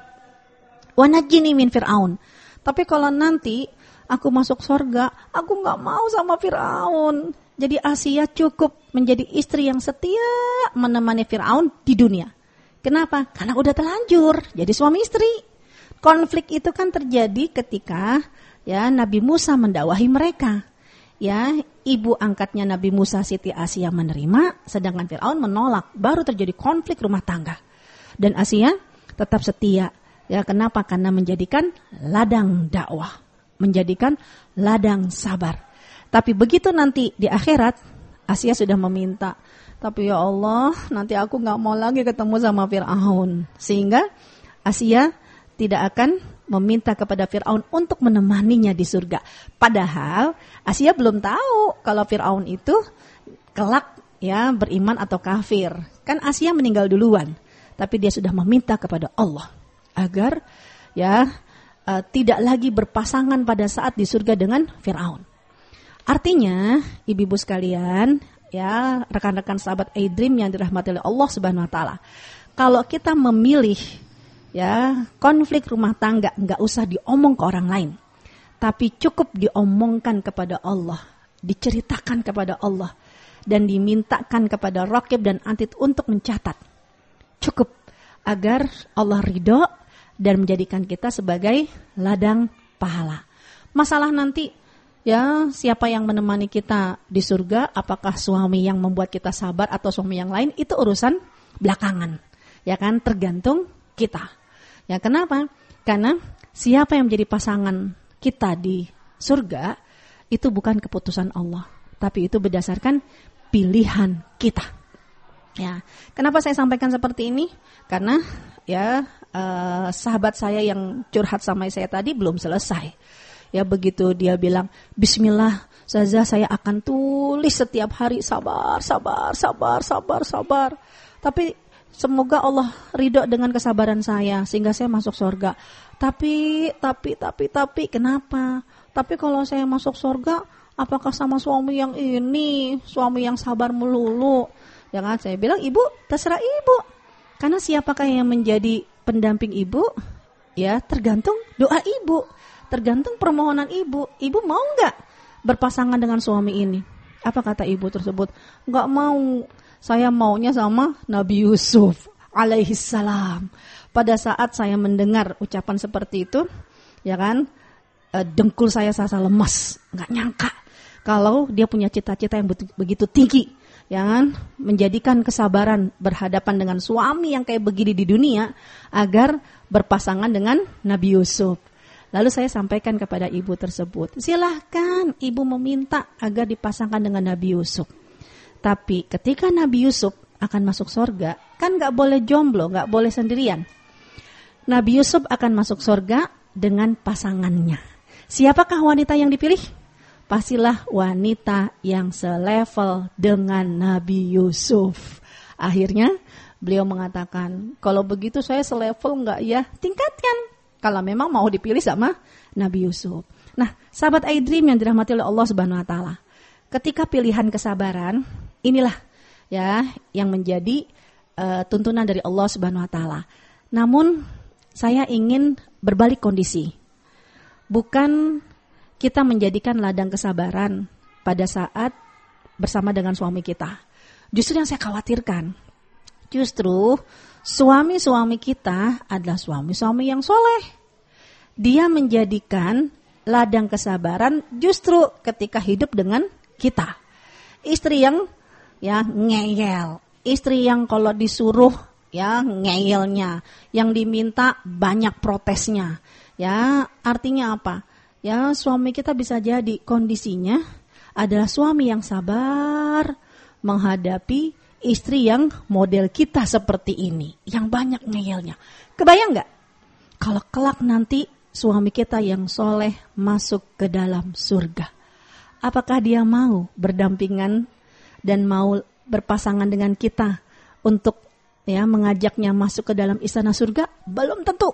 Wa najjini min Fir'aun. Tapi kalau nanti aku masuk surga, aku gak mau sama Fir'aun. Jadi Asia cukup menjadi istri yang setia menemani Fir'aun di dunia. Kenapa? Karena udah terlanjur jadi suami istri. Konflik itu kan terjadi ketika ya Nabi Musa mendakwahi mereka. Ya, ibu angkatnya Nabi Musa, Siti Asia, menerima, sedangkan Fir'aun menolak. Baru terjadi konflik rumah tangga. Dan Asia tetap setia. Ya, kenapa? Karena menjadikan ladang dakwah, menjadikan ladang sabar. Tapi begitu nanti di akhirat, Asia sudah meminta, tapi ya Allah, nanti aku gak mau lagi ketemu sama Fir'aun. Sehingga Asia tidak akan meminta kepada Fir'aun untuk menemaninya di surga. Padahal Asia belum tahu kalau Fir'aun itu kelak ya beriman atau kafir. Kan Asia meninggal duluan. tapi dia sudah meminta kepada Allah agar ya uh, tidak lagi berpasangan pada saat di surga dengan Firaun. Artinya, ibu-ibu sekalian, ya rekan-rekan sahabat iDream yang dirahmati oleh Allah Subhanahu wa taala. Kalau kita memilih ya konflik rumah tangga, enggak usah diomong ke orang lain. Tapi cukup diomongkan kepada Allah, diceritakan kepada Allah dan dimintakan kepada Raqib dan Atid untuk mencatat. Cukup agar Allah ridho dan menjadikan kita sebagai ladang pahala. Masalah nanti ya siapa yang menemani kita di surga, apakah suami yang membuat kita sabar atau suami yang lain, itu urusan belakangan. Ya kan, tergantung kita. Ya kenapa? Karena siapa yang menjadi pasangan kita di surga itu bukan keputusan Allah, tapi itu berdasarkan pilihan kita. Ya, kenapa saya sampaikan seperti ini? Karena ya uh, sahabat saya yang curhat sama saya tadi belum selesai. Ya begitu dia bilang, Bismillah, Ustazah saya akan tulis setiap hari sabar, sabar, sabar, sabar, sabar. Tapi semoga Allah ridho dengan kesabaran saya sehingga saya masuk surga. Tapi, tapi, tapi, tapi, kenapa? Tapi kalau saya masuk surga, apakah sama suami yang ini, suami yang sabar melulu? Ya kan, saya bilang, ibu, terserah ibu. Karena siapakah yang menjadi pendamping ibu? Ya, tergantung doa ibu. Tergantung permohonan ibu. Ibu mau nggak berpasangan dengan suami ini? Apa kata ibu tersebut? Nggak mau. Saya maunya sama Nabi Yusuf alaihissalam. Pada saat saya mendengar ucapan seperti itu, ya kan, dengkul saya serasa lemas. Nggak nyangka kalau dia punya cita-cita yang begitu tinggi, ya kan, menjadikan kesabaran berhadapan dengan suami yang kayak begini di dunia agar berpasangan dengan Nabi Yusuf. Lalu saya sampaikan kepada ibu tersebut, silahkan ibu meminta agar dipasangkan dengan Nabi Yusuf. Tapi ketika Nabi Yusuf akan masuk surga, kan gak boleh jomblo, gak boleh sendirian. Nabi Yusuf akan masuk surga dengan pasangannya. Siapakah wanita yang dipilih? Pastilah wanita yang selevel dengan Nabi Yusuf. Akhirnya beliau mengatakan, kalau begitu saya selevel gak ya? Tingkatkan. Kalau memang mau dipilih sama Nabi Yusuf. Nah, sahabat iDream yang dirahmati oleh Allah Subhanahu wa taala. Ketika pilihan kesabaran, inilah ya yang menjadi uh, tuntunan dari Allah Subhanahu wa taala. Namun saya ingin berbalik kondisi. Bukan kita menjadikan ladang kesabaran pada saat bersama dengan suami kita. Justru yang saya khawatirkan, justru suami-suami kita adalah suami-suami yang soleh. Dia menjadikan ladang kesabaran justru ketika hidup dengan kita. Istri yang ya ngeyel, istri yang kalau disuruh ya ngeyelnya, yang diminta banyak protesnya. Ya, artinya apa? Ya, suami kita bisa jadi kondisinya adalah suami yang sabar menghadapi istri yang model kita seperti ini, yang banyak ngeyelnya. Kebayang gak? Kalau kelak nanti suami kita yang soleh masuk ke dalam surga, apakah dia mau berdampingan dan mau berpasangan dengan kita untuk ya mengajaknya masuk ke dalam istana surga? Belum tentu.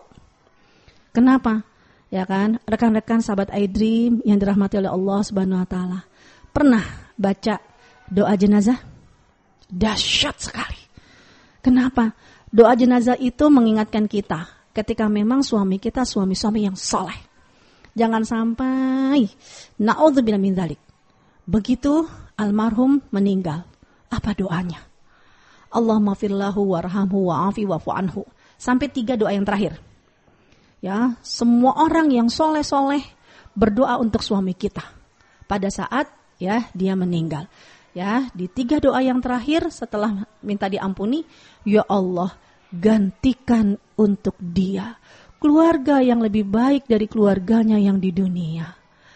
Kenapa? Ya kan, rekan-rekan sahabat iDream yang dirahmati oleh Allah Subhanahu wa taala. Pernah baca doa jenazah? Dahsyat sekali. Kenapa? Doa jenazah itu mengingatkan kita ketika memang suami kita suami-suami yang soleh. Jangan sampai na'udzubillah min dzalik. Begitu almarhum meninggal, apa doanya? Allahumma firlahu warhamhu wa'afi wa'fu anhu. Sampai tiga doa yang terakhir. Ya, semua orang yang soleh-soleh berdoa untuk suami kita pada saat ya dia meninggal. Ya, di tiga doa yang terakhir setelah minta diampuni, ya Allah, gantikan untuk dia keluarga yang lebih baik dari keluarganya yang di dunia.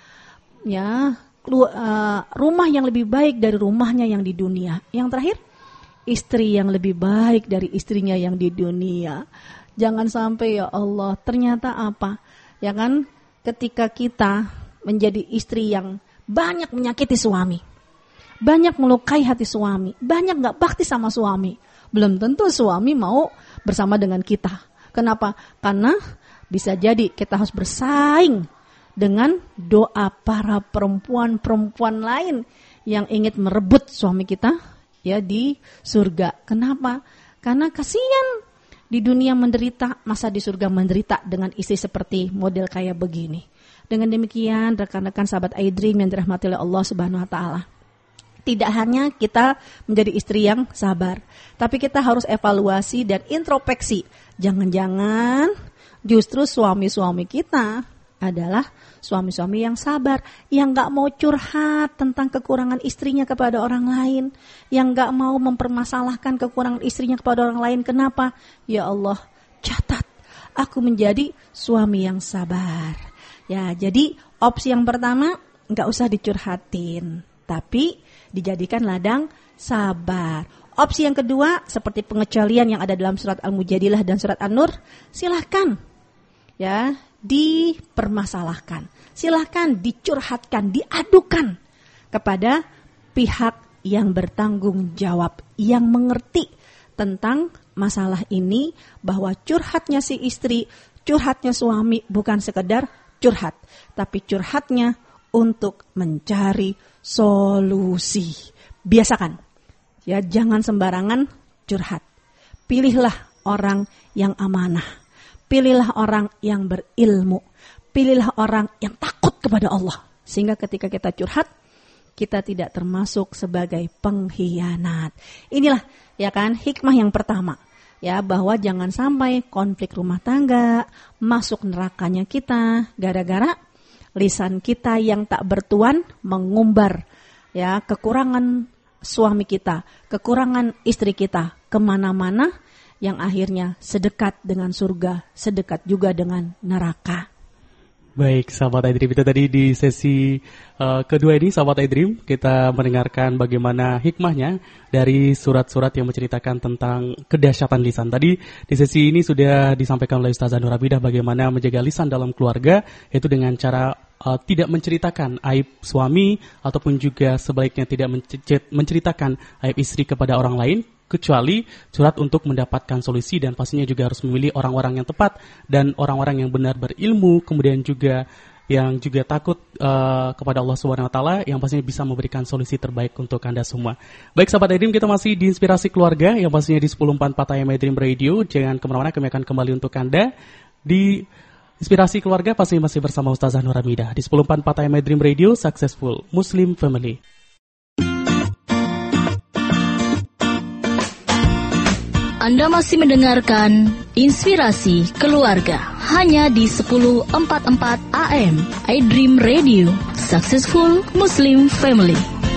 Ya, kelu- uh, rumah yang lebih baik dari rumahnya yang di dunia. Yang terakhir, istri yang lebih baik dari istrinya yang di dunia. Jangan sampai ya Allah, ternyata apa? Ya kan, ketika kita menjadi istri yang banyak menyakiti suami, banyak melukai hati suami, banyak gak bakti sama suami, belum tentu suami mau bersama dengan kita. Kenapa? Karena bisa jadi kita harus bersaing dengan doa para perempuan-perempuan lain yang ingin merebut suami kita ya di surga. Kenapa? Karena kasihan di dunia menderita, masa di surga menderita dengan istri seperti model kayak begini. Dengan demikian rekan-rekan sahabat iDream yang dirahmati oleh Allah Subhanahu wa taala. Tidak hanya kita menjadi istri yang sabar, tapi kita harus evaluasi dan introspeksi. Jangan-jangan justru suami-suami kita adalah suami-suami yang sabar, yang gak mau curhat tentang kekurangan istrinya kepada orang lain, yang gak mau mempermasalahkan kekurangan istrinya kepada orang lain. Kenapa? Ya Allah, catat, aku menjadi suami yang sabar. Ya, jadi opsi yang pertama, gak usah dicurhatin, tapi dijadikan ladang sabar. Opsi yang kedua, seperti pengecualian yang ada dalam surat Al-Mujadilah dan surat An-Nur, silahkan ya dipermasalahkan, silahkan dicurhatkan, diadukan kepada pihak yang bertanggung jawab, yang mengerti tentang masalah ini, bahwa curhatnya si istri, curhatnya suami bukan sekedar curhat, tapi curhatnya untuk mencari solusi. Biasakan ya, jangan sembarangan curhat. Pilihlah orang yang amanah. Pilihlah orang yang berilmu. Pilihlah orang yang takut kepada Allah. Sehingga ketika kita curhat, kita tidak termasuk sebagai pengkhianat. Inilah ya kan hikmah yang pertama. Ya, bahwa jangan sampai konflik rumah tangga masuk nerakanya kita gara-gara lisan kita yang tak bertuan mengumbar ya kekurangan suami kita, kekurangan istri kita kemana-mana, yang akhirnya sedekat dengan surga, sedekat juga dengan neraka. Baik, sahabat iDream, itu tadi di sesi uh, kedua ini, sahabat iDream, kita mendengarkan bagaimana hikmahnya dari surat-surat yang menceritakan tentang kedahsyatan lisan. Tadi di sesi ini sudah disampaikan oleh Ustazah Nur Hamidah bagaimana menjaga lisan dalam keluarga, yaitu dengan cara uh, tidak menceritakan aib suami, ataupun juga sebaiknya tidak menceritakan aib istri kepada orang lain, kecuali curhat untuk mendapatkan solusi, dan pastinya juga harus memilih orang-orang yang tepat dan orang-orang yang benar berilmu, kemudian juga yang juga takut uh, kepada Allah Subhanahu wa taala, yang pastinya bisa memberikan solusi terbaik untuk Anda semua. Baik sahabat iDream, kita masih di Inspirasi Keluarga yang pastinya di sepuluh empat puluh empat A M iDream Radio. Jangan kemana-mana, kami akan kembali untuk Anda di Inspirasi Keluarga, pasti masih bersama Ustazah Nur Hamidah di sepuluh empat puluh empat A M iDream Radio, Successful Muslim Family. Anda masih mendengarkan Inspirasi Keluarga hanya di sepuluh empat puluh empat A M iDream Radio, Successful Muslim Family.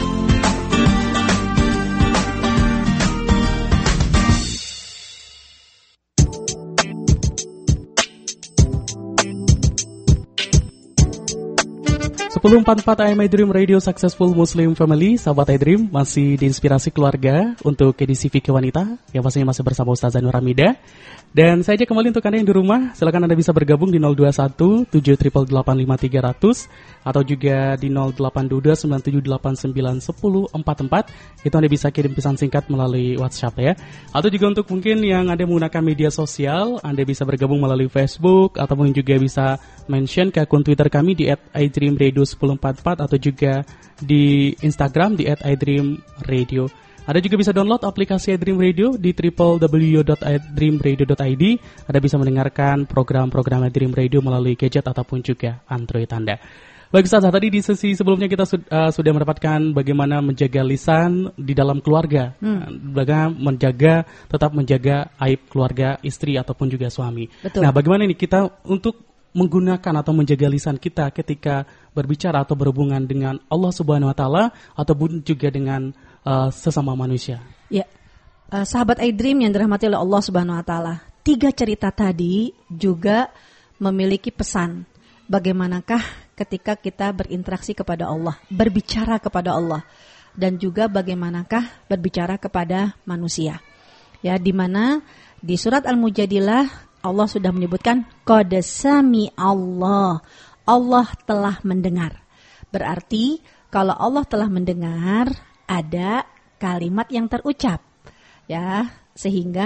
sepuluh empat puluh empat A M iDream Radio, Successful Muslim Family. Sahabat iDream, masih di Inspirasi Keluarga untuk edisi Fikih Wanita yang pastinya masih bersama Ustazah Nur Hamidah. Dan saya ajak kembali untuk Anda yang di rumah, silakan Anda bisa bergabung di nol dua satu tujuh delapan delapan lima tiga nol nol atau juga di nol delapan dua dua sembilan tujuh delapan sembilan satu nol empat empat. Itu Anda bisa kirim pesan singkat melalui WhatsApp ya. Atau juga untuk mungkin yang Anda menggunakan media sosial, Anda bisa bergabung melalui Facebook, ataupun juga bisa mention ke akun Twitter kami di at iDream Radio sepuluh empat puluh empat, atau juga di Instagram di at iDream Radio. Anda juga bisa download aplikasi iDream Radio di w w w dot iDream radio dot i d. Anda bisa mendengarkan program-program iDream Radio melalui gadget ataupun juga Android Anda. Baik Ustaz, tadi di sesi sebelumnya kita sud- uh, sudah mendapatkan bagaimana menjaga lisan di dalam keluarga, hmm. bagaimana menjaga, tetap menjaga aib keluarga, istri ataupun juga suami. Betul. Nah, bagaimana ini kita untuk menggunakan atau menjaga lisan kita ketika berbicara atau berhubungan dengan Allah Subhanahu wa taala ataupun juga dengan uh, sesama manusia. Ya. Uh, sahabat iDream yang dirahmati oleh Allah Subhanahu wa taala, tiga cerita tadi juga memiliki pesan. Bagaimanakah ketika kita berinteraksi kepada Allah, berbicara kepada Allah, dan juga bagaimanakah berbicara kepada manusia. Ya, di mana di surat Al-Mujadilah Allah sudah menyebutkan qad sami Allah. Allah telah mendengar. Berarti kalau Allah telah mendengar, ada kalimat yang terucap. Ya, sehingga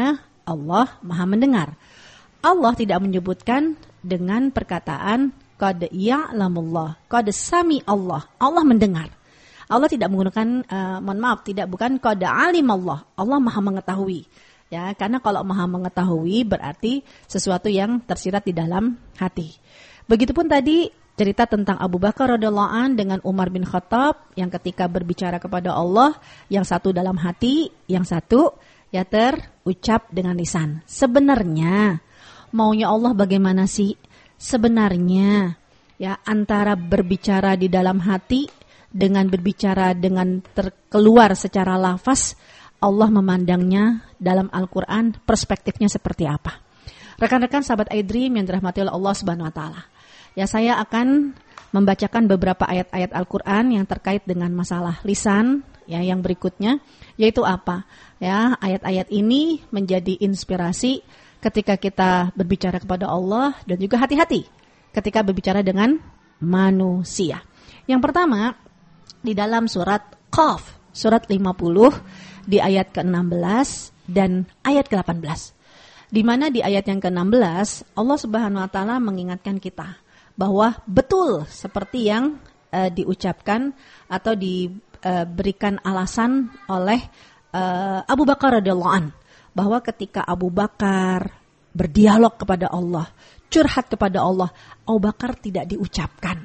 Allah Maha mendengar. Allah tidak menyebutkan dengan perkataan qad ya'lamullah, qad sami Allah. Allah mendengar. Allah tidak menggunakan uh, mohon maaf, tidak bukan qad alimallah. Allah Maha mengetahui. Ya, karena kalau Maha mengetahui berarti sesuatu yang tersirat di dalam hati. Begitupun tadi cerita tentang Abu Bakar radhiyallahu an dengan Umar bin Khattab yang ketika berbicara kepada Allah, yang satu dalam hati, yang satu ya terucap dengan lisan. Sebenarnya maunya Allah bagaimana sih? Sebenarnya ya antara berbicara di dalam hati dengan berbicara dengan terkeluar secara lafaz, Allah memandangnya dalam Al-Quran perspektifnya seperti apa. Rekan-rekan sahabat iDream yang dirahmati oleh Allah Subhanahu Wa Taala. Ya, saya akan membacakan beberapa ayat-ayat Al-Quran yang terkait dengan masalah lisan, ya, yang berikutnya, yaitu apa? Ya, ayat-ayat ini menjadi inspirasi ketika kita berbicara kepada Allah dan juga hati-hati ketika berbicara dengan manusia. Yang pertama, di dalam surat Qaf, surat lima puluh, di ayat ke enam belas dan ayat ke delapan belas. Di mana di ayat yang ke enam belas, Allah Subhanahu Wa Taala mengingatkan kita bahwa betul seperti yang uh, diucapkan atau diberikan uh, alasan oleh uh, Abu Bakar radhiyallahu an, bahwa ketika Abu Bakar berdialog kepada Allah, curhat kepada Allah, Abu Bakar tidak diucapkan,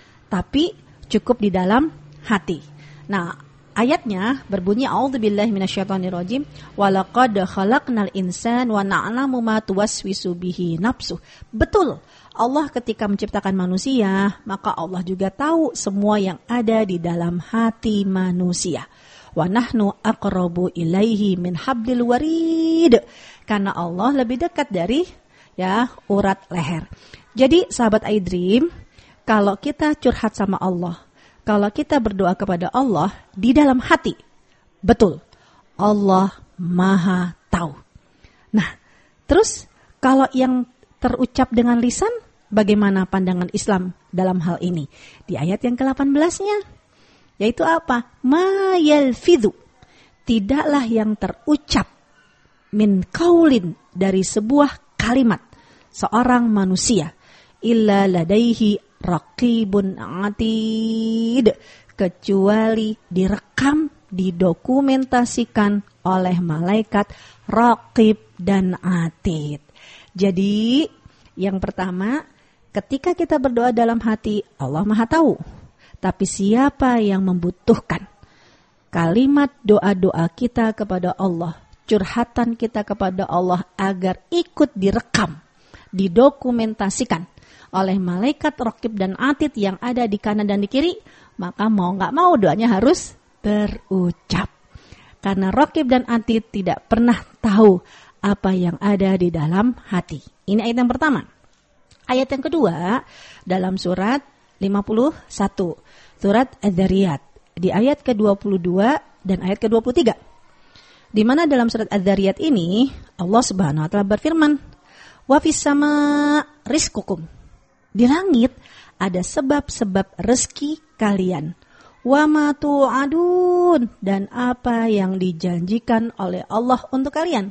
tapi cukup di dalam hati. Nah, ayatnya berbunyi a'udzubillahi minasyaitonirrajim walaqad khalaqnal insana wa na'lamu ma tuwaswisu bihi nafsuh. Betul, Allah ketika menciptakan manusia, maka Allah juga tahu semua yang ada di dalam hati manusia. Wa nahnu aqrabu ilaihi min hablil warid. Karena Allah lebih dekat dari ya urat leher. Jadi sahabat iDream, kalau kita curhat sama Allah, kalau kita berdoa kepada Allah di dalam hati, betul, Allah Maha tahu. Nah, terus kalau yang terucap dengan lisan, bagaimana pandangan Islam dalam hal ini? Di ayat yang ke delapan belas-nya, yaitu apa? Ma yalfidhu, tidaklah yang terucap min qaulin, dari sebuah kalimat seorang manusia, illa ladaihi raqibun atid, kecuali direkam, didokumentasikan oleh malaikat raqib dan atid. Jadi yang pertama, ketika kita berdoa dalam hati, Allah Maha tahu. Tapi siapa yang membutuhkan kalimat doa-doa kita kepada Allah, curhatan kita kepada Allah agar ikut direkam, didokumentasikan oleh malaikat raqib dan atid yang ada di kanan dan di kiri, maka mau gak mau doanya harus terucap. Karena raqib dan atid tidak pernah tahu apa yang ada di dalam hati. Ini ayat yang pertama. Ayat yang kedua dalam surat lima puluh satu, surat Az-Zariyat, di ayat ke dua puluh dua dan ayat ke dua puluh tiga. Di mana dalam surat Az-Zariyat ini Allah Subhanahu wa taala berfirman, "Wa fis sama rizqukum." Di langit ada sebab-sebab rezeki kalian. Wa ma tu'adun, dan apa yang dijanjikan oleh Allah untuk kalian.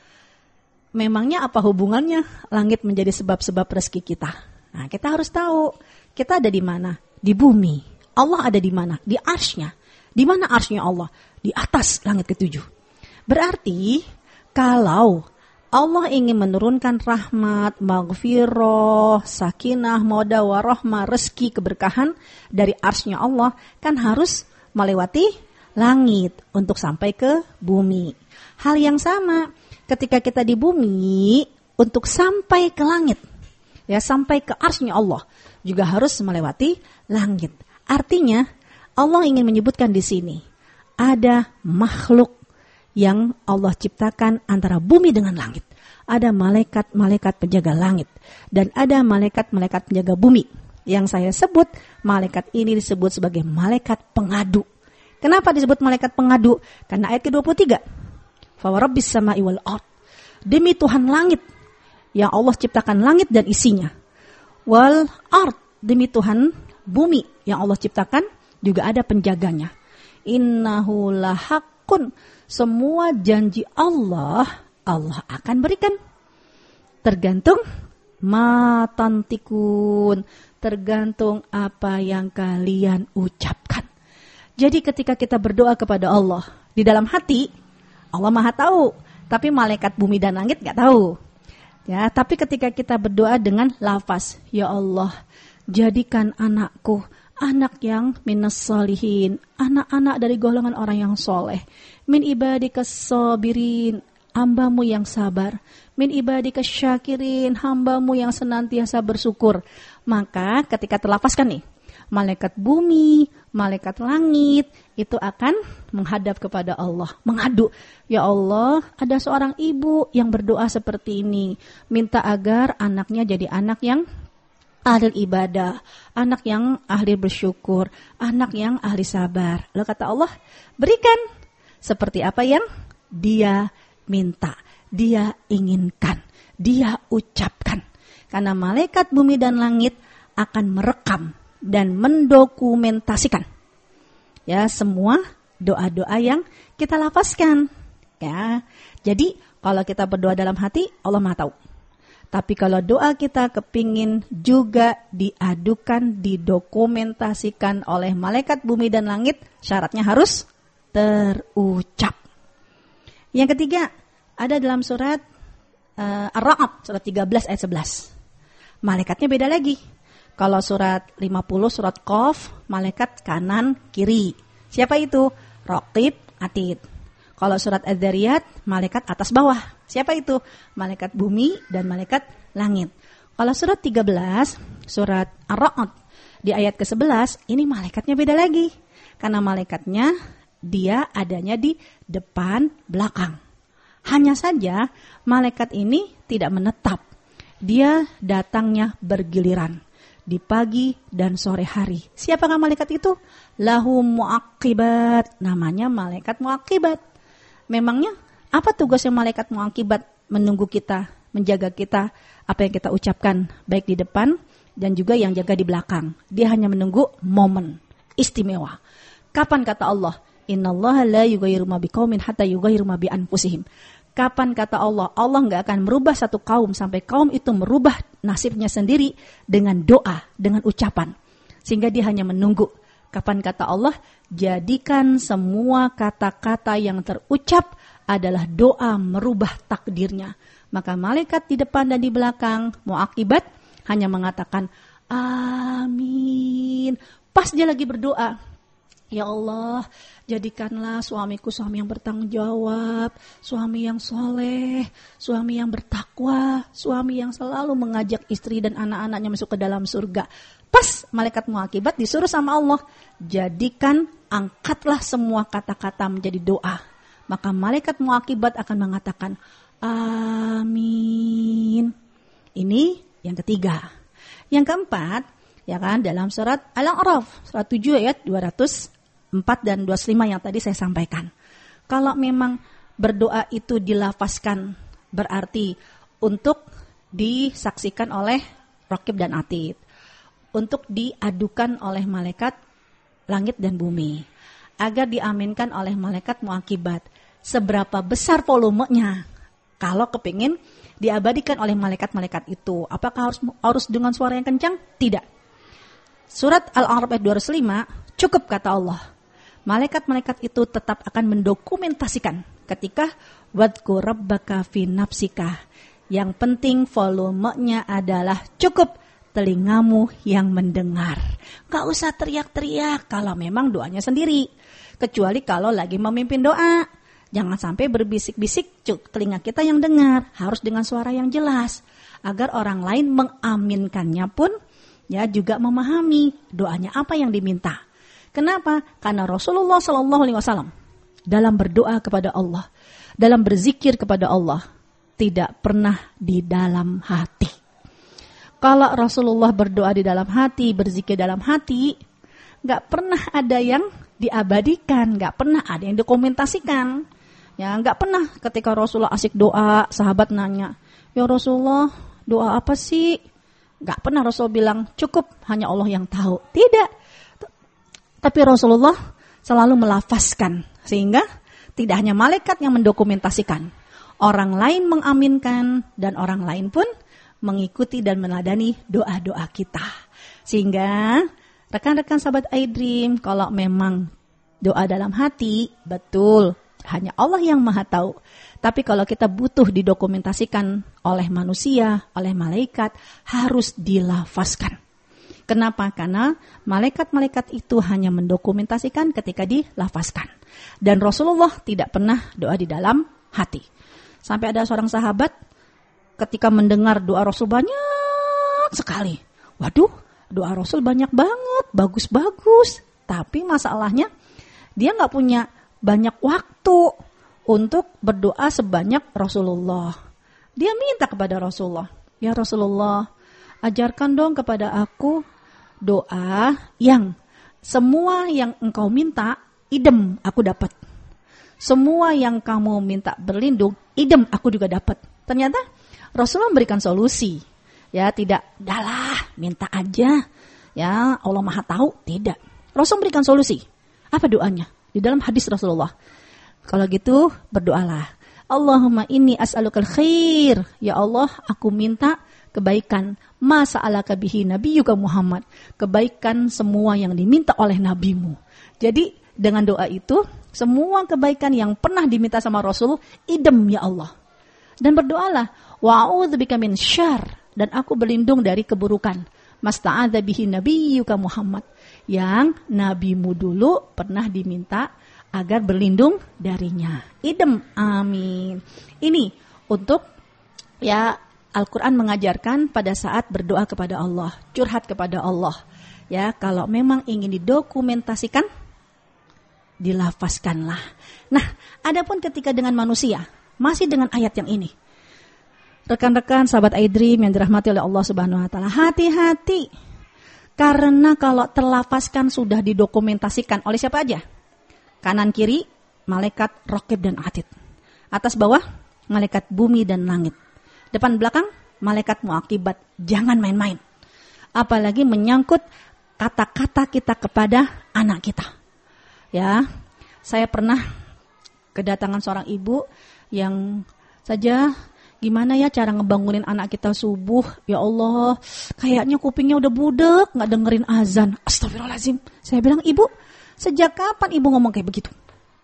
Memangnya apa hubungannya langit menjadi sebab-sebab rezeki kita? Nah, kita harus tahu, kita ada di mana? Di bumi. Allah ada di mana? Di arsy-Nya. Di mana arsy-Nya Allah? Di atas langit ketujuh. Berarti, kalau Allah ingin menurunkan rahmat, maghfirah, sakinah, mawaddah, warahmah, rezeki, keberkahan dari arsy-Nya Allah, kan harus melewati langit untuk sampai ke bumi. Hal yang sama ketika kita di bumi, untuk sampai ke langit, ya sampai ke arsy-Nya Allah, juga harus melewati langit. Artinya, Allah ingin menyebutkan di sini, ada makhluk yang Allah ciptakan antara bumi dengan langit. Ada malaikat-malaikat penjaga langit, dan ada malaikat-malaikat penjaga bumi. Yang saya sebut, malaikat ini disebut sebagai malaikat pengadu. Kenapa disebut malaikat pengadu? Karena ayat ke dua puluh tiga. Fawarabbis sama'i wal ard, demi Tuhan langit, yang Allah ciptakan langit dan isinya. Wal ard, demi Tuhan bumi, yang Allah ciptakan juga ada penjaganya. Innahu lahaqqun, semua janji Allah Allah akan berikan. Tergantung matantikun, tergantung apa yang kalian ucapkan. Jadi ketika kita berdoa kepada Allah di dalam hati, Allah Maha tahu, tapi malaikat bumi dan langit nggak tahu. Ya, tapi ketika kita berdoa dengan lafaz, ya Allah, jadikan anakku anak yang minas solihin, anak-anak dari golongan orang yang soleh, min ibadikas sabirin, hambamu yang sabar, min ibadikas syakirin, hambamu yang senantiasa bersyukur. Maka ketika terlafazkan nih, malaikat bumi, malaikat langit itu akan menghadap kepada Allah, mengadu, ya Allah, ada seorang ibu yang berdoa seperti ini, minta agar anaknya jadi anak yang ahli ibadah, anak yang ahli bersyukur, anak yang ahli sabar. Lalu kata Allah, berikan seperti apa yang dia minta, dia inginkan, dia ucapkan. Karena malaikat bumi dan langit akan merekam dan mendokumentasikan ya semua doa-doa yang kita lafazkan. Ya, jadi kalau kita berdoa dalam hati, Allah Maha tahu. Tapi kalau doa kita kepingin juga diadukan, didokumentasikan oleh malaikat bumi dan langit, syaratnya harus terucap. Yang ketiga, ada dalam surat uh, Ar-Ra'd, surat tiga belas ayat sebelas. Malaikatnya beda lagi. Kalau surat lima puluh, surat Qaf, malaikat kanan, kiri. Siapa itu? Raqib, Atid. Kalau surat Az-Zariyat, malaikat atas bawah. Siapa itu? Malaikat bumi dan malaikat langit. Kalau surat tiga belas, surat Ar-Ra'd, di ayat ke sebelas, ini malaikatnya beda lagi. Karena malaikatnya, dia adanya di depan, belakang. Hanya saja, malaikat ini tidak menetap. Dia datangnya bergiliran. Di pagi dan sore hari. Siapakah malaikat itu? Lahum mu'aqibat. Namanya malaikat mu'aqibat. Memangnya apa tugasnya malaikat mu'aqibat? Menunggu kita, menjaga kita, apa yang kita ucapkan, baik di depan dan juga yang jaga di belakang. Dia hanya menunggu momen istimewa. Kapan kata Allah, innallaha la yughayyiru ma biqaumin hatta yughayyiru ma bi anfusihim. Kapan kata Allah, Allah nggak akan merubah satu kaum sampai kaum itu merubah nasibnya sendiri dengan doa, dengan ucapan. Sehingga dia hanya menunggu. Kapan kata Allah, jadikan semua kata-kata yang terucap adalah doa merubah takdirnya. Maka malaikat di depan dan di belakang, mu'aqibat, hanya mengatakan, amin. Pas dia lagi berdoa, ya Allah, jadikanlah suamiku suami yang bertanggung jawab, suami yang soleh, suami yang bertakwa, suami yang selalu mengajak istri dan anak-anaknya masuk ke dalam surga. Pas malaikat mu'aqibat disuruh sama Allah, jadikan, angkatlah semua kata-kata menjadi doa. Maka malaikat mu'aqibat akan mengatakan, amin. Ini yang ketiga. Yang keempat, ya kan, dalam surat Al-A'raf, surat tujuh ayat dua ratus empat dan dua ratus lima yang tadi saya sampaikan. Kalau memang berdoa itu dilafazkan, berarti untuk disaksikan oleh Raqib dan Atid, untuk diadukan oleh malaikat langit dan bumi, agar diaminkan oleh malaikat mu'aqibat. Seberapa besar volumenya? Kalau kepingin diabadikan oleh malaikat-malaikat itu, apakah harus harus dengan suara yang kencang? Tidak. Surat Al-A'raf ayat dua ratus lima, cukup kata Allah. Malaikat-malaikat itu tetap akan mendokumentasikan ketika wadhkur rabbaka fi nafsika. Yang penting volumenya adalah cukup telingamu yang mendengar. Gak usah teriak-teriak kalau memang doanya sendiri. Kecuali kalau lagi memimpin doa. Jangan sampai berbisik-bisik, cuk, telinga kita yang dengar. Harus dengan suara yang jelas. Agar orang lain mengaminkannya pun ya juga memahami doanya apa yang diminta. Kenapa? Karena Rasulullah shallallahu alaihi wasallam dalam berdoa kepada Allah, dalam berzikir kepada Allah, tidak pernah di dalam hati. Kalau Rasulullah berdoa di dalam hati, berzikir dalam hati, gak pernah ada yang diabadikan, gak pernah ada yang dokumentasikan. Ya, gak pernah ketika Rasulullah asik doa, sahabat nanya, ya Rasulullah, doa apa sih? Gak pernah Rasul bilang, cukup, hanya Allah yang tahu. Tidak. Tapi Rasulullah selalu melafazkan, sehingga tidak hanya malaikat yang mendokumentasikan. Orang lain mengaminkan dan orang lain pun mengikuti dan meneladani doa-doa kita. Sehingga rekan-rekan sahabat iDream, kalau memang doa dalam hati, betul, hanya Allah yang maha tahu. Tapi kalau kita butuh didokumentasikan oleh manusia, oleh malaikat, harus dilafazkan. Kenapa? Karena malaikat-malaikat itu hanya mendokumentasikan ketika dilafazkan. Dan Rasulullah tidak pernah doa di dalam hati. Sampai ada seorang sahabat ketika mendengar doa Rasul banyak sekali. Waduh, doa Rasul banyak banget, bagus-bagus. Tapi masalahnya dia gak punya banyak waktu untuk berdoa sebanyak Rasulullah. Dia minta kepada Rasulullah, ya Rasulullah, ajarkan dong kepada aku doa yang semua yang engkau minta, idem aku dapat. Semua yang kamu minta berlindung, idem aku juga dapat. Ternyata Rasulullah memberikan solusi. Ya, tidak, dalah, minta aja. Ya, Allah Maha tahu, tidak. Rasul memberikan solusi. Apa doanya? Di dalam hadis Rasulullah. Kalau gitu, berdoalah. Allahumma inni as'alukal khair. Ya Allah, aku minta kebaikan. Ma sa'alaka bihi nabiyyuka Muhammad. Kebaikan semua yang diminta oleh nabimu. Jadi, dengan doa itu, semua kebaikan yang pernah diminta sama Rasul, idem ya Allah. Dan berdoalah, wa'udzubika min syarr, dan aku berlindung dari keburukan. Masta'adza bihi nabiyyuka Muhammad, yang nabimu dulu pernah diminta agar berlindung darinya. Idem, amin. Ini untuk ya Al-Quran mengajarkan pada saat berdoa kepada Allah, curhat kepada Allah. Ya, kalau memang ingin didokumentasikan, dilafazkanlah. Nah, adapun ketika dengan manusia, masih dengan ayat yang ini. Rekan-rekan sahabat iDream yang dirahmati oleh Allah Subhanahu wa taala, hati-hati. Karena kalau terlafazkan sudah didokumentasikan oleh siapa aja? Kanan kiri malaikat Raqib dan Atid. Atas bawah malaikat bumi dan langit. Depan belakang malaikat Muaqibat. Jangan main-main. Apalagi menyangkut kata-kata kita kepada anak kita. Ya, saya pernah kedatangan seorang ibu yang saja gimana ya cara ngebangunin anak kita subuh. Ya Allah, kayaknya kupingnya udah budek, gak dengerin azan. Astagfirullahaladzim. Saya bilang, ibu, sejak kapan ibu ngomong kayak begitu?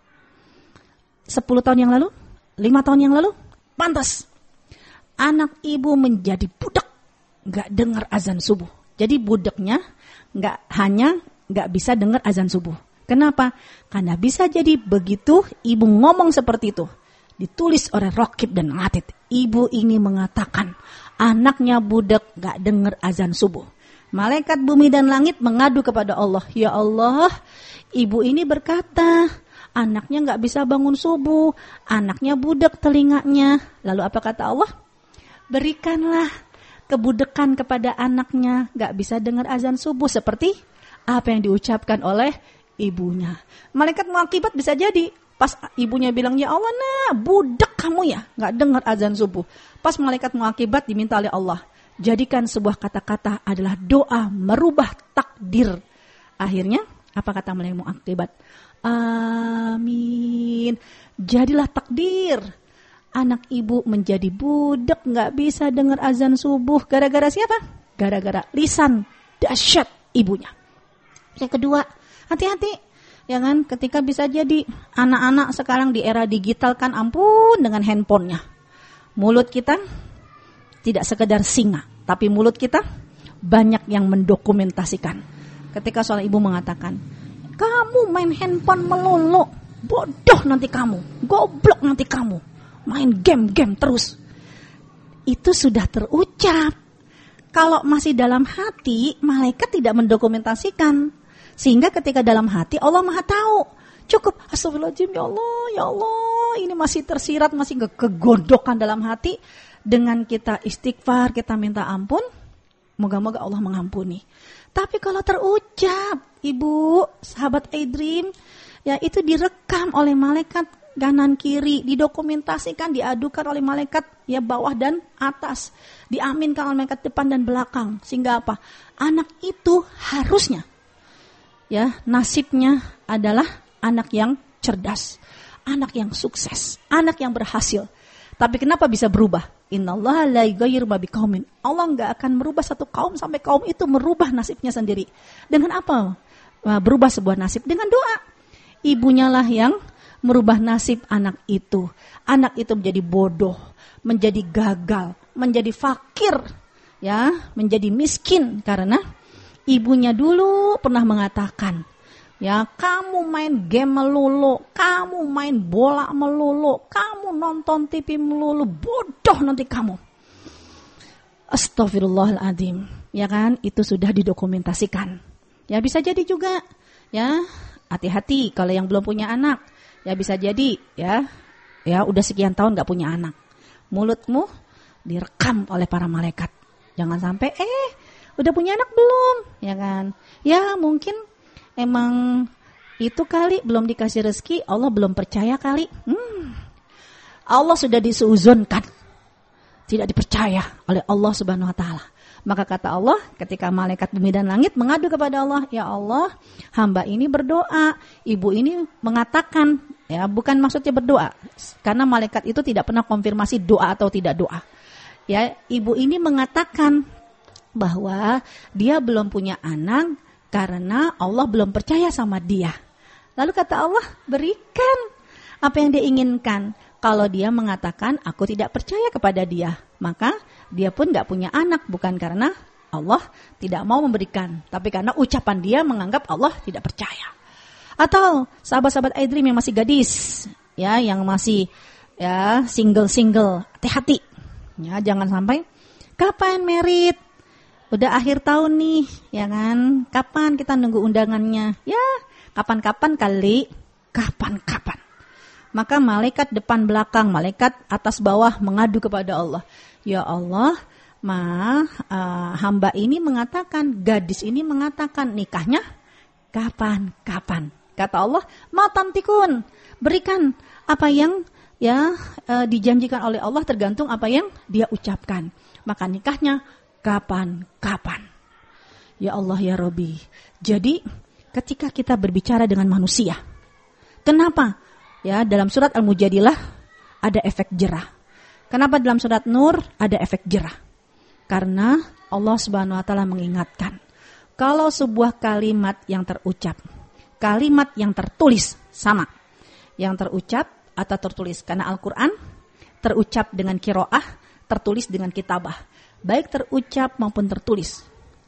Sepuluh tahun yang lalu? Lima tahun yang lalu? Pantas. Anak ibu menjadi budak, gak dengar azan subuh. Jadi budeknya gak hanya gak bisa dengar azan subuh. Kenapa? Karena bisa jadi begitu ibu ngomong seperti itu, ditulis oleh Raqib dan Atid. Ibu ini mengatakan anaknya budak gak dengar azan subuh. Malaikat bumi dan langit mengadu kepada Allah. Ya Allah, ibu ini berkata anaknya gak bisa bangun subuh, anaknya budak telinganya. Lalu apa kata Allah? Berikanlah kebudekan kepada anaknya gak bisa dengar azan subuh, seperti apa yang diucapkan oleh ibunya. Malaikat Muaqibat bisa jadi pas ibunya bilang, ya Allah, nah budak kamu ya, gak dengar azan subuh. Pas malaikat Muaqibat diminta oleh Allah, jadikan sebuah kata-kata adalah doa merubah takdir. Akhirnya apa kata malaikat Muaqibat? Amin. Jadilah takdir. Anak ibu menjadi budak, gak bisa dengar azan subuh. Gara-gara siapa? Gara-gara lisan dahsyat ibunya. Yang kedua, hati-hati, ya kan? Ketika bisa jadi anak-anak sekarang di era digital kan, ampun dengan handphonenya. Mulut kita tidak sekedar singa, tapi mulut kita banyak yang mendokumentasikan. Ketika seorang ibu mengatakan, kamu main handphone melulu, bodoh nanti kamu, goblok nanti kamu, main game-game terus. Itu sudah terucap. Kalau masih dalam hati, malaikat tidak mendokumentasikan. Sehingga ketika dalam hati Allah Maha tahu. Cukup astagfirullahaladzim, ya Allah, ya Allah, ini masih tersirat, masih kegodokan dalam hati. Dengan kita istighfar, kita minta ampun, moga-moga Allah mengampuni. Tapi kalau terucap, ibu, sahabat iDream, ya itu direkam oleh malaikat kanan kiri, didokumentasikan, diadukan oleh malaikat ya bawah dan atas, diaminkan oleh malaikat depan dan belakang. Sehingga apa? Anak itu harusnya ya, nasibnya adalah anak yang cerdas, anak yang sukses, anak yang berhasil. Tapi kenapa bisa berubah? Innallaha la yughayyiru ma biqaumin. Allah enggak akan merubah satu kaum sampai kaum itu merubah nasibnya sendiri. Dengan apa? Berubah sebuah nasib dengan doa. Ibunya lah yang merubah nasib anak itu. Anak itu menjadi bodoh, menjadi gagal, menjadi fakir, ya, menjadi miskin karena ibunya dulu pernah mengatakan, ya, kamu main game melulu, kamu main bola melulu, kamu nonton T V melulu, bodoh nanti kamu. Astaghfirullahaladzim, ya kan, itu sudah didokumentasikan. Ya bisa jadi juga, ya, hati-hati kalau yang belum punya anak, ya bisa jadi, ya, ya udah sekian tahun gak punya anak, mulutmu direkam oleh para malaikat. Jangan sampai, eh, udah punya anak belum, ya kan? Ya mungkin emang itu kali belum dikasih rezeki, Allah belum percaya kali. Hmm. Allah sudah disuuzonkan, tidak dipercaya oleh Allah Subhanahu Wa Taala. Maka kata Allah, ketika malaikat bumi dan langit mengadu kepada Allah, ya Allah, hamba ini berdoa, ibu ini mengatakan, ya bukan maksudnya berdoa, karena malaikat itu tidak pernah konfirmasi doa atau tidak doa. Ya, ibu ini mengatakan bahwa dia belum punya anak karena Allah belum percaya sama dia. Lalu kata Allah, berikan apa yang dia inginkan. Kalau dia mengatakan, aku tidak percaya kepada dia, maka dia pun gak punya anak. Bukan karena Allah tidak mau memberikan, tapi karena ucapan dia menganggap Allah tidak percaya. Atau sahabat-sahabat iDream yang masih gadis, ya, yang masih ya single-single, hati-hati. Ya, jangan sampai, kapan merit? Udah akhir tahun nih, ya kan? Kapan kita nunggu undangannya? Ya, kapan-kapan kali, kapan-kapan. Maka malaikat depan belakang, malaikat atas bawah mengadu kepada Allah. Ya Allah, ma, uh, hamba ini mengatakan, gadis ini mengatakan nikahnya kapan-kapan. Kata Allah, ma tantikun, berikan apa yang ya uh, dijanjikan oleh Allah, tergantung apa yang dia ucapkan. Maka nikahnya kapan-kapan. Ya Allah ya Rabbi. Jadi ketika kita berbicara dengan manusia, kenapa? Ya, dalam surat Al-Mujadilah ada efek jerah. Kenapa dalam surat Nur ada efek jerah? Karena Allah Subhanahu wa taala mengingatkan, kalau sebuah kalimat yang terucap, kalimat yang tertulis sama, yang terucap atau tertulis, karena Al-Qur'an terucap dengan qiraah, tertulis dengan kitabah. Baik terucap maupun tertulis,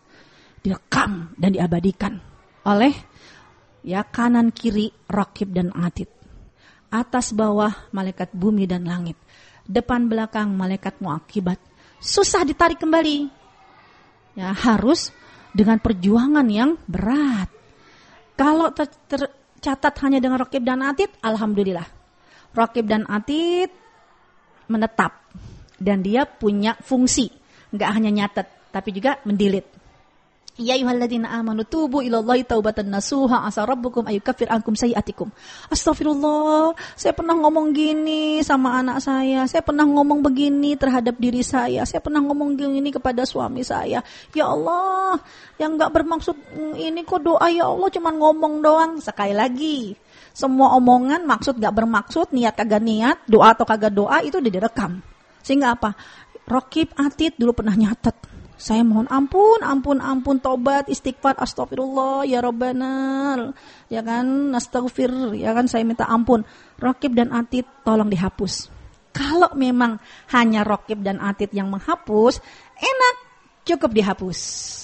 direkam dan diabadikan oleh ya kanan kiri Raqib dan Atid, atas bawah malaikat bumi dan langit, depan belakang malaikat muaqibat. Susah ditarik kembali. Ya, harus dengan perjuangan yang berat. Kalau ter- tercatat hanya dengan Raqib dan Atid, alhamdulillah. Raqib dan Atid menetap dan dia punya fungsi. Enggak hanya nyatet, tapi juga mendelete. Ya ayyuhalladzina amanu tubu ilallahi taubatan nasuha asa rabbukum ayyukaffir ankum sayyi'atikum. Astagfirullah, saya pernah ngomong gini sama anak saya, saya pernah ngomong begini terhadap diri saya, saya pernah ngomong gini kepada suami saya. Ya Allah, yang enggak bermaksud ini kok doa, ya Allah cuman ngomong doang. Sekali lagi, semua omongan maksud enggak bermaksud, niat kagak niat, doa atau kagak doa itu udah direkam. Sehingga apa? Raqib Atid dulu pernah nyatet. Saya mohon ampun, ampun, ampun, tobat, istighfar, astagfirullah, ya Rabbana, ya kan, astaghfir, ya kan, saya minta ampun. Raqib dan Atid tolong dihapus. Kalau memang hanya Raqib dan Atid yang menghapus, enak, cukup dihapus.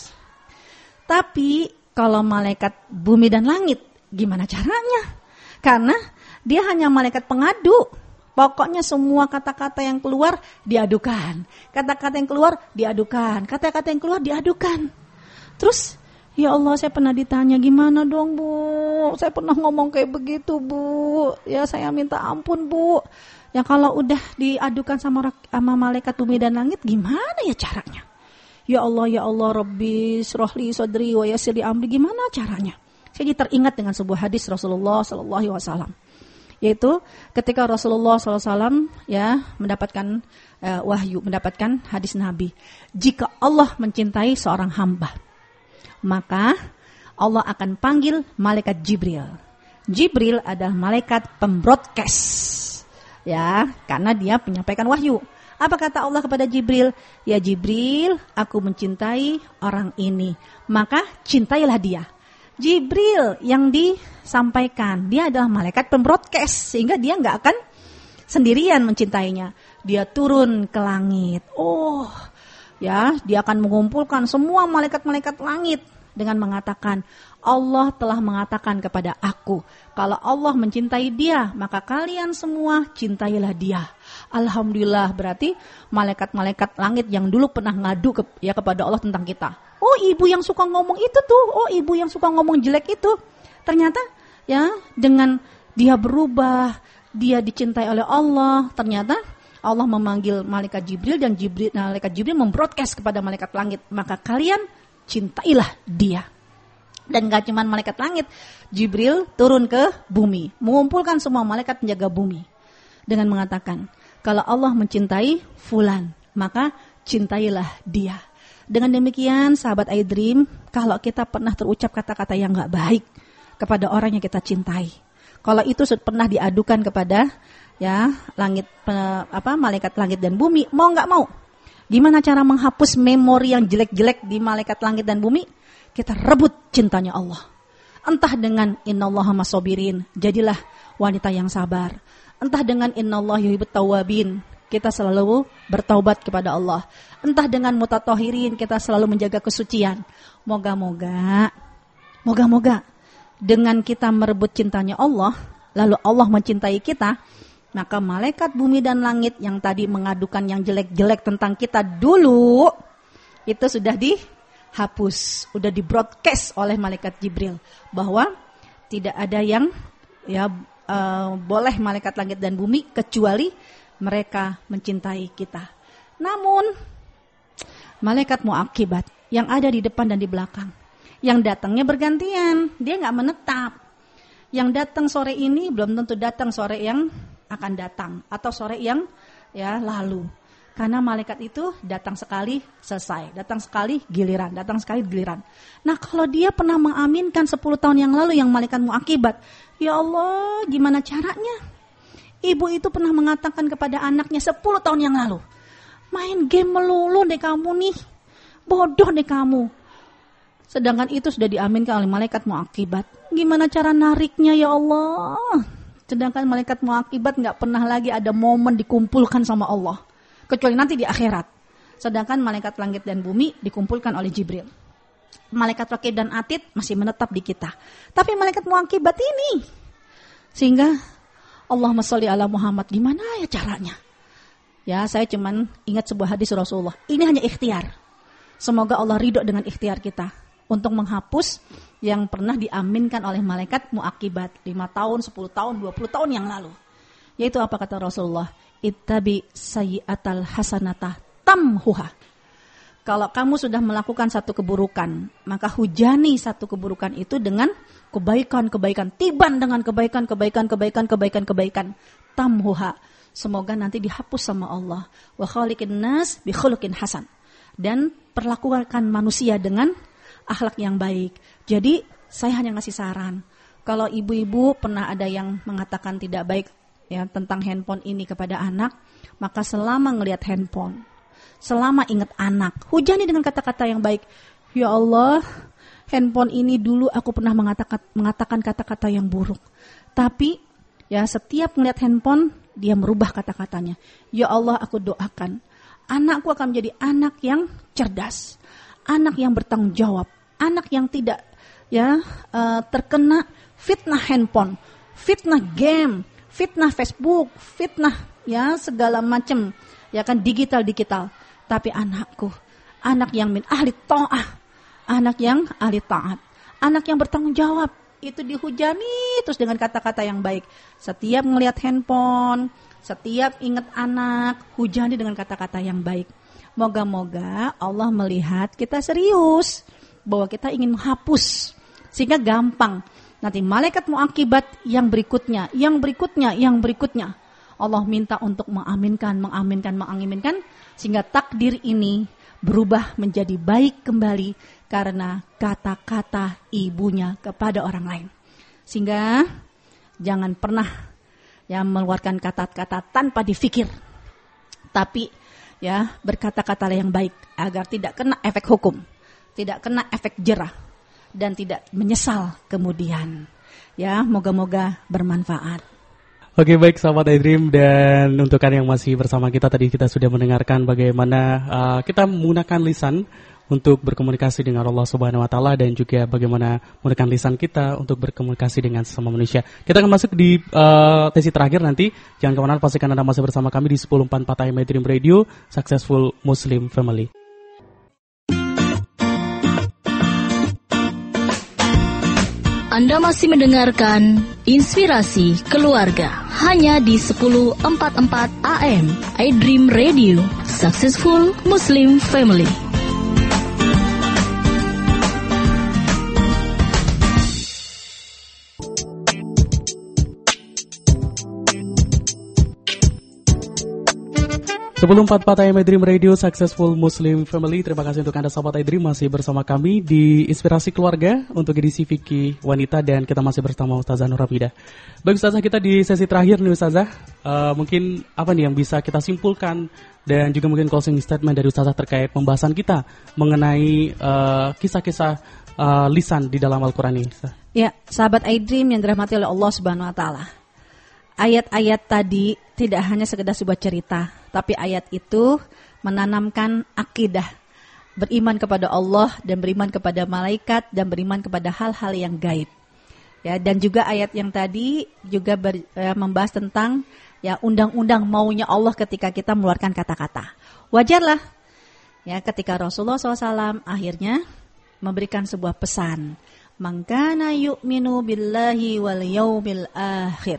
Tapi kalau malaikat bumi dan langit, gimana caranya? Karena dia hanya malaikat pengadu. Pokoknya semua kata-kata yang keluar diadukan. Kata-kata yang keluar diadukan. Kata-kata yang keluar diadukan. Terus, ya Allah, saya pernah ditanya, gimana dong Bu? Saya pernah ngomong kayak begitu Bu. Ya saya minta ampun Bu. Ya kalau udah diadukan sama, sama malaikat bumi dan langit, gimana ya caranya? Ya Allah, ya Allah, Rabbi syrahli sadri wa yassirli amri. Gimana caranya? Saya jadi teringat dengan sebuah hadis Rasulullah sallallahu alaihi wasallam. Yaitu ketika Rasulullah shallallahu alaihi wasallam ya mendapatkan uh, wahyu, mendapatkan hadis Nabi. Jika Allah mencintai seorang hamba, maka Allah akan panggil malaikat Jibril. Jibril adalah malaikat pembroadcast Ya, karena dia menyampaikan wahyu. Apa kata Allah kepada Jibril? Ya Jibril, aku mencintai orang ini, maka cintailah dia. Jibril yang disampaikan, dia adalah malaikat pembroadcast, sehingga dia nggak akan sendirian mencintainya. Dia turun ke langit. Oh, ya, dia akan mengumpulkan semua malaikat-malaikat langit dengan mengatakan, Allah telah mengatakan kepada aku, kalau Allah mencintai dia, maka kalian semua cintailah dia. Alhamdulillah, berarti malaikat-malaikat langit yang dulu pernah ngadu ke, ya kepada Allah tentang kita. Oh, ibu yang suka ngomong itu tuh, oh ibu yang suka ngomong jelek itu. Ternyata ya dengan dia berubah, dia dicintai oleh Allah, ternyata Allah memanggil malaikat Jibril dan Jibril, malaikat Jibril membroadcast kepada malaikat langit, maka kalian cintailah dia. Dan gak cuma malaikat langit, Jibril turun ke bumi, mengumpulkan semua malaikat penjaga bumi dengan mengatakan, kalau Allah mencintai fulan, maka cintailah dia. Dengan demikian, sahabat iDream, kalau kita pernah terucap kata-kata yang gak baik kepada orang yang kita cintai, kalau itu pernah diadukan kepada ya langit apa malaikat langit dan bumi, mau nggak mau, gimana cara menghapus memori yang jelek-jelek di malaikat langit dan bumi? Kita rebut cintanya Allah. Entah dengan innallaha masobirin, jadilah wanita yang sabar. Entah dengan innallaha yuhibbut tawwabin, kita selalu bertaubat kepada Allah. Entah dengan mutatahirin, kita selalu menjaga kesucian. Moga-moga, moga-moga dengan kita merebut cintanya Allah, lalu Allah mencintai kita, maka malaikat bumi dan langit yang tadi mengadukan yang jelek-jelek tentang kita dulu, itu sudah dihapus, sudah di-broadcast oleh malaikat Jibril, bahwa tidak ada yang ya uh, boleh malaikat langit dan bumi kecuali mereka mencintai kita. Namun malaikat muakibat yang ada di depan dan di belakang, yang datangnya bergantian, dia nggak menetap. Yang datang sore ini belum tentu datang sore yang akan datang, atau sore yang ya lalu. Karena malaikat itu datang sekali selesai, datang sekali giliran, datang sekali giliran. Nah, kalau dia pernah mengaminkan sepuluh tahun yang lalu yang malaikat muakibat, ya Allah, gimana caranya? Ibu itu pernah mengatakan kepada anaknya sepuluh tahun yang lalu, main game melulu deh kamu nih, bodoh deh kamu. Sedangkan itu sudah diaminkan oleh malaikat muakibat. Gimana cara nariknya ya Allah? Sedangkan malaikat muakibat gak pernah lagi ada momen dikumpulkan sama Allah, kecuali nanti di akhirat. Sedangkan malaikat langit dan bumi dikumpulkan oleh Jibril. Malaikat Raqib dan Atid masih menetap di kita. Tapi malaikat muakibat ini, sehingga Allahumma sholli ala Muhammad, gimana ya caranya? Ya, saya cuman ingat sebuah hadis Rasulullah. Ini hanya ikhtiar. Semoga Allah ridho dengan ikhtiar kita untuk menghapus yang pernah diaminkan oleh malaikat muakibat lima tahun, sepuluh tahun, dua puluh tahun yang lalu. Yaitu apa kata Rasulullah? Ittabi sayyi'atal hasanata tamhuha. Kalau kamu sudah melakukan satu keburukan, maka hujani satu keburukan itu dengan kebaikan-kebaikan, tiban dengan kebaikan-kebaikan, kebaikan-kebaikan-kebaikan, tamhuha. Semoga nanti dihapus sama Allah. Wa khaliqin nas bi khuluqin hasan. Dan perlakukan manusia dengan akhlak yang baik. Jadi saya hanya ngasih saran, kalau ibu-ibu pernah ada yang mengatakan tidak baik ya tentang handphone ini kepada anak, maka selama ngelihat handphone, selama ingat anak, hujani dengan kata-kata yang baik. Ya Allah, handphone ini dulu aku pernah mengatakan mengatakan kata-kata yang buruk, tapi ya setiap ngelihat handphone dia merubah kata-katanya. Ya Allah, aku doakan anakku akan menjadi anak yang cerdas, anak yang bertanggung jawab, anak yang tidak ya uh, terkena fitnah handphone, fitnah game, fitnah Facebook, fitnah ya segala macam ya kan digital-digital. Tapi anakku, anak yang min ahli ta'ah, anak yang ahli taat, anak yang bertanggung jawab, itu dihujani terus dengan kata-kata yang baik. Setiap ngelihat handphone, setiap ingat anak, hujani dengan kata-kata yang baik. Moga-moga Allah melihat kita serius bahwa kita ingin menghapus, sehingga gampang. Nanti malaikat muakibat yang berikutnya, yang berikutnya, yang berikutnya, Allah minta untuk mengaminkan, mengaminkan, mengaminkan, sehingga takdir ini berubah menjadi baik kembali karena kata-kata ibunya kepada orang lain. Sehingga jangan pernah yang mengeluarkan kata-kata tanpa difikir, tapi ya berkata-kata yang baik agar tidak kena efek hukum, tidak kena efek jerah, dan tidak menyesal kemudian. Ya, moga-moga bermanfaat. Oke, baik sahabat iDream, dan untuk kalian yang masih bersama kita, tadi kita sudah mendengarkan bagaimana uh, kita menggunakan lisan untuk berkomunikasi dengan Allah Subhanahu wa taala, dan juga bagaimana menggunakan lisan kita untuk berkomunikasi dengan sesama manusia. Kita akan masuk di uh, sesi terakhir nanti. Jangan kemana-mana, pastikan Anda masih bersama kami di sepuluh empat puluh empat A M iDream Radio, Successful Muslim Family. Anda masih mendengarkan Inspirasi Keluarga hanya di sepuluh empat puluh empat A M iDream Radio, Successful Muslim Family. sepuluh empat puluh empat A M iDream Radio, Successful Muslim Family. Terima kasih untuk Anda sahabat iDream masih bersama kami di Inspirasi Keluarga untuk edisi Fikih Wanita, dan kita masih bersama Ustazah Nur Hamidah. Baik Ustazah, kita di sesi terakhir nih Ustazah. Uh, mungkin apa nih yang bisa kita simpulkan dan juga mungkin closing statement dari Ustazah terkait pembahasan kita mengenai uh, kisah-kisah uh, lisan di dalam Al-Quran ini. Ya, sahabat iDream yang dirahmati oleh Allah Subhanahu wa taala. Ayat-ayat tadi tidak hanya sekedar sebuah cerita, tapi ayat itu menanamkan akidah, beriman kepada Allah dan beriman kepada malaikat dan beriman kepada hal-hal yang gaib. Ya, dan juga ayat yang tadi juga ber, ya, membahas tentang ya undang-undang maunya Allah ketika kita mengeluarkan kata-kata. Wajarlah ya ketika Rasulullah shallallahu alaihi wasallam akhirnya memberikan sebuah pesan, "Man kana yu'minu billahi wal yaumil akhir."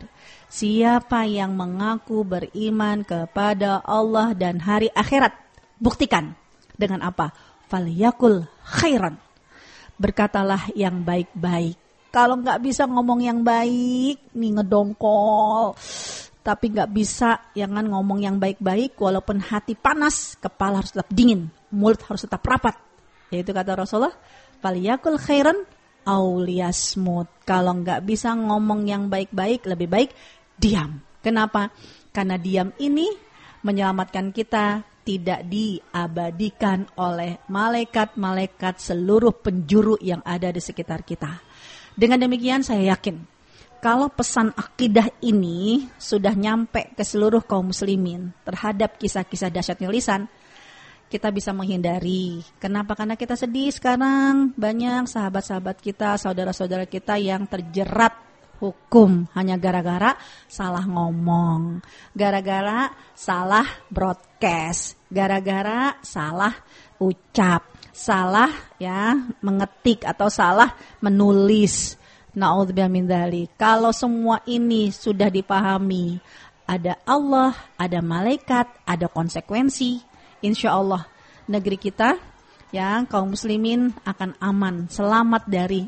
Siapa yang mengaku beriman kepada Allah dan hari akhirat, buktikan dengan apa? Falyakul khairan. Berkatalah yang baik-baik. Kalau nggak bisa ngomong yang baik, nih ngedongkol, tapi nggak bisa jangan ngomong yang baik-baik, walaupun hati panas, kepala harus tetap dingin, mulut harus tetap rapat. Yaitu kata Rasulullah, falyakul khairan aw liyasmut. Kalau nggak bisa ngomong yang baik-baik, lebih baik diam. Kenapa? Karena diam ini menyelamatkan kita, tidak diabadikan oleh malaikat-malaikat seluruh penjuru yang ada di sekitar kita. Dengan demikian saya yakin, kalau pesan akidah ini sudah nyampe ke seluruh kaum muslimin terhadap kisah-kisah dahsyatnya lisan, kita bisa menghindari. Kenapa? Karena kita sedih sekarang banyak sahabat-sahabat kita, saudara-saudara kita yang terjerat hukum hanya gara-gara salah ngomong, gara-gara salah broadcast, gara-gara salah ucap, salah ya mengetik atau salah menulis. Na'udzubillah min dzalik. Kalau semua ini sudah dipahami, ada Allah, ada malaikat, ada konsekuensi, insya Allah negeri kita ya kaum muslimin akan aman, selamat dari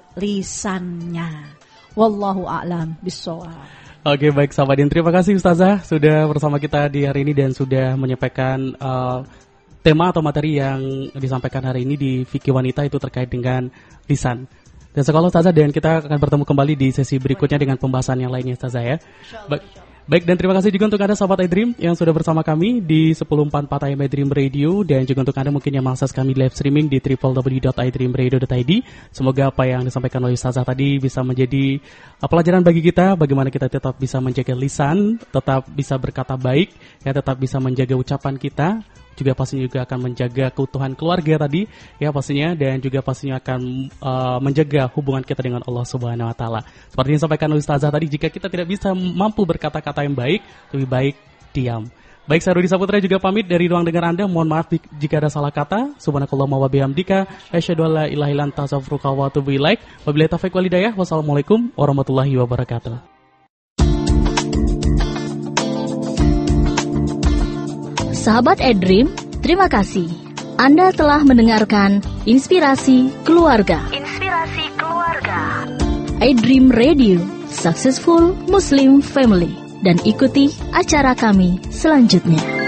lisannya. Wallahu a'lam bishawab. Oke, baik sahabat, dan terima kasih Ustazah sudah bersama kita di hari ini dan sudah menyampaikan uh, tema atau materi yang disampaikan hari ini di Fikih Wanita, itu terkait dengan lisan. Dan sekolah Ustazah, dan kita akan bertemu kembali di sesi berikutnya dengan pembahasan yang lainnya Ustazah ya. Baik. Baik, dan terima kasih juga untuk Anda sahabat iDream yang sudah bersama kami di sepuluh empat puluh empat A M iDream Radio, dan juga untuk Anda mungkin yang mengakses kami live streaming di w w w dot i dream radio dot i d. Semoga apa yang disampaikan oleh Ustazah tadi bisa menjadi uh, pelajaran bagi kita, bagaimana kita tetap bisa menjaga lisan, tetap bisa berkata baik, ya tetap bisa menjaga ucapan kita, juga pastinya juga akan menjaga keutuhan keluarga tadi ya pastinya, dan juga pastinya akan uh, menjaga hubungan kita dengan Allah Subhanahu wa taala. Seperti yang disampaikan oleh Ustazah tadi, jika kita tidak bisa mampu berkata-kata yang baik, lebih baik diam. Baik, saya Rudi Saputra juga pamit dari ruang dengar Anda. Mohon maaf jika ada salah kata. Subhanakallahumma wa bihamdika asyhadu an la ilaha illa anta astaghfiruka wa atubu ilaik. Wabillahi taufiq wal hidayah. Wassalamualaikum warahmatullahi wabarakatuh. Sahabat iDream, terima kasih. Anda telah mendengarkan Inspirasi Keluarga. Inspirasi Keluarga. iDream Radio, Successful Muslim Family. Dan ikuti acara kami selanjutnya.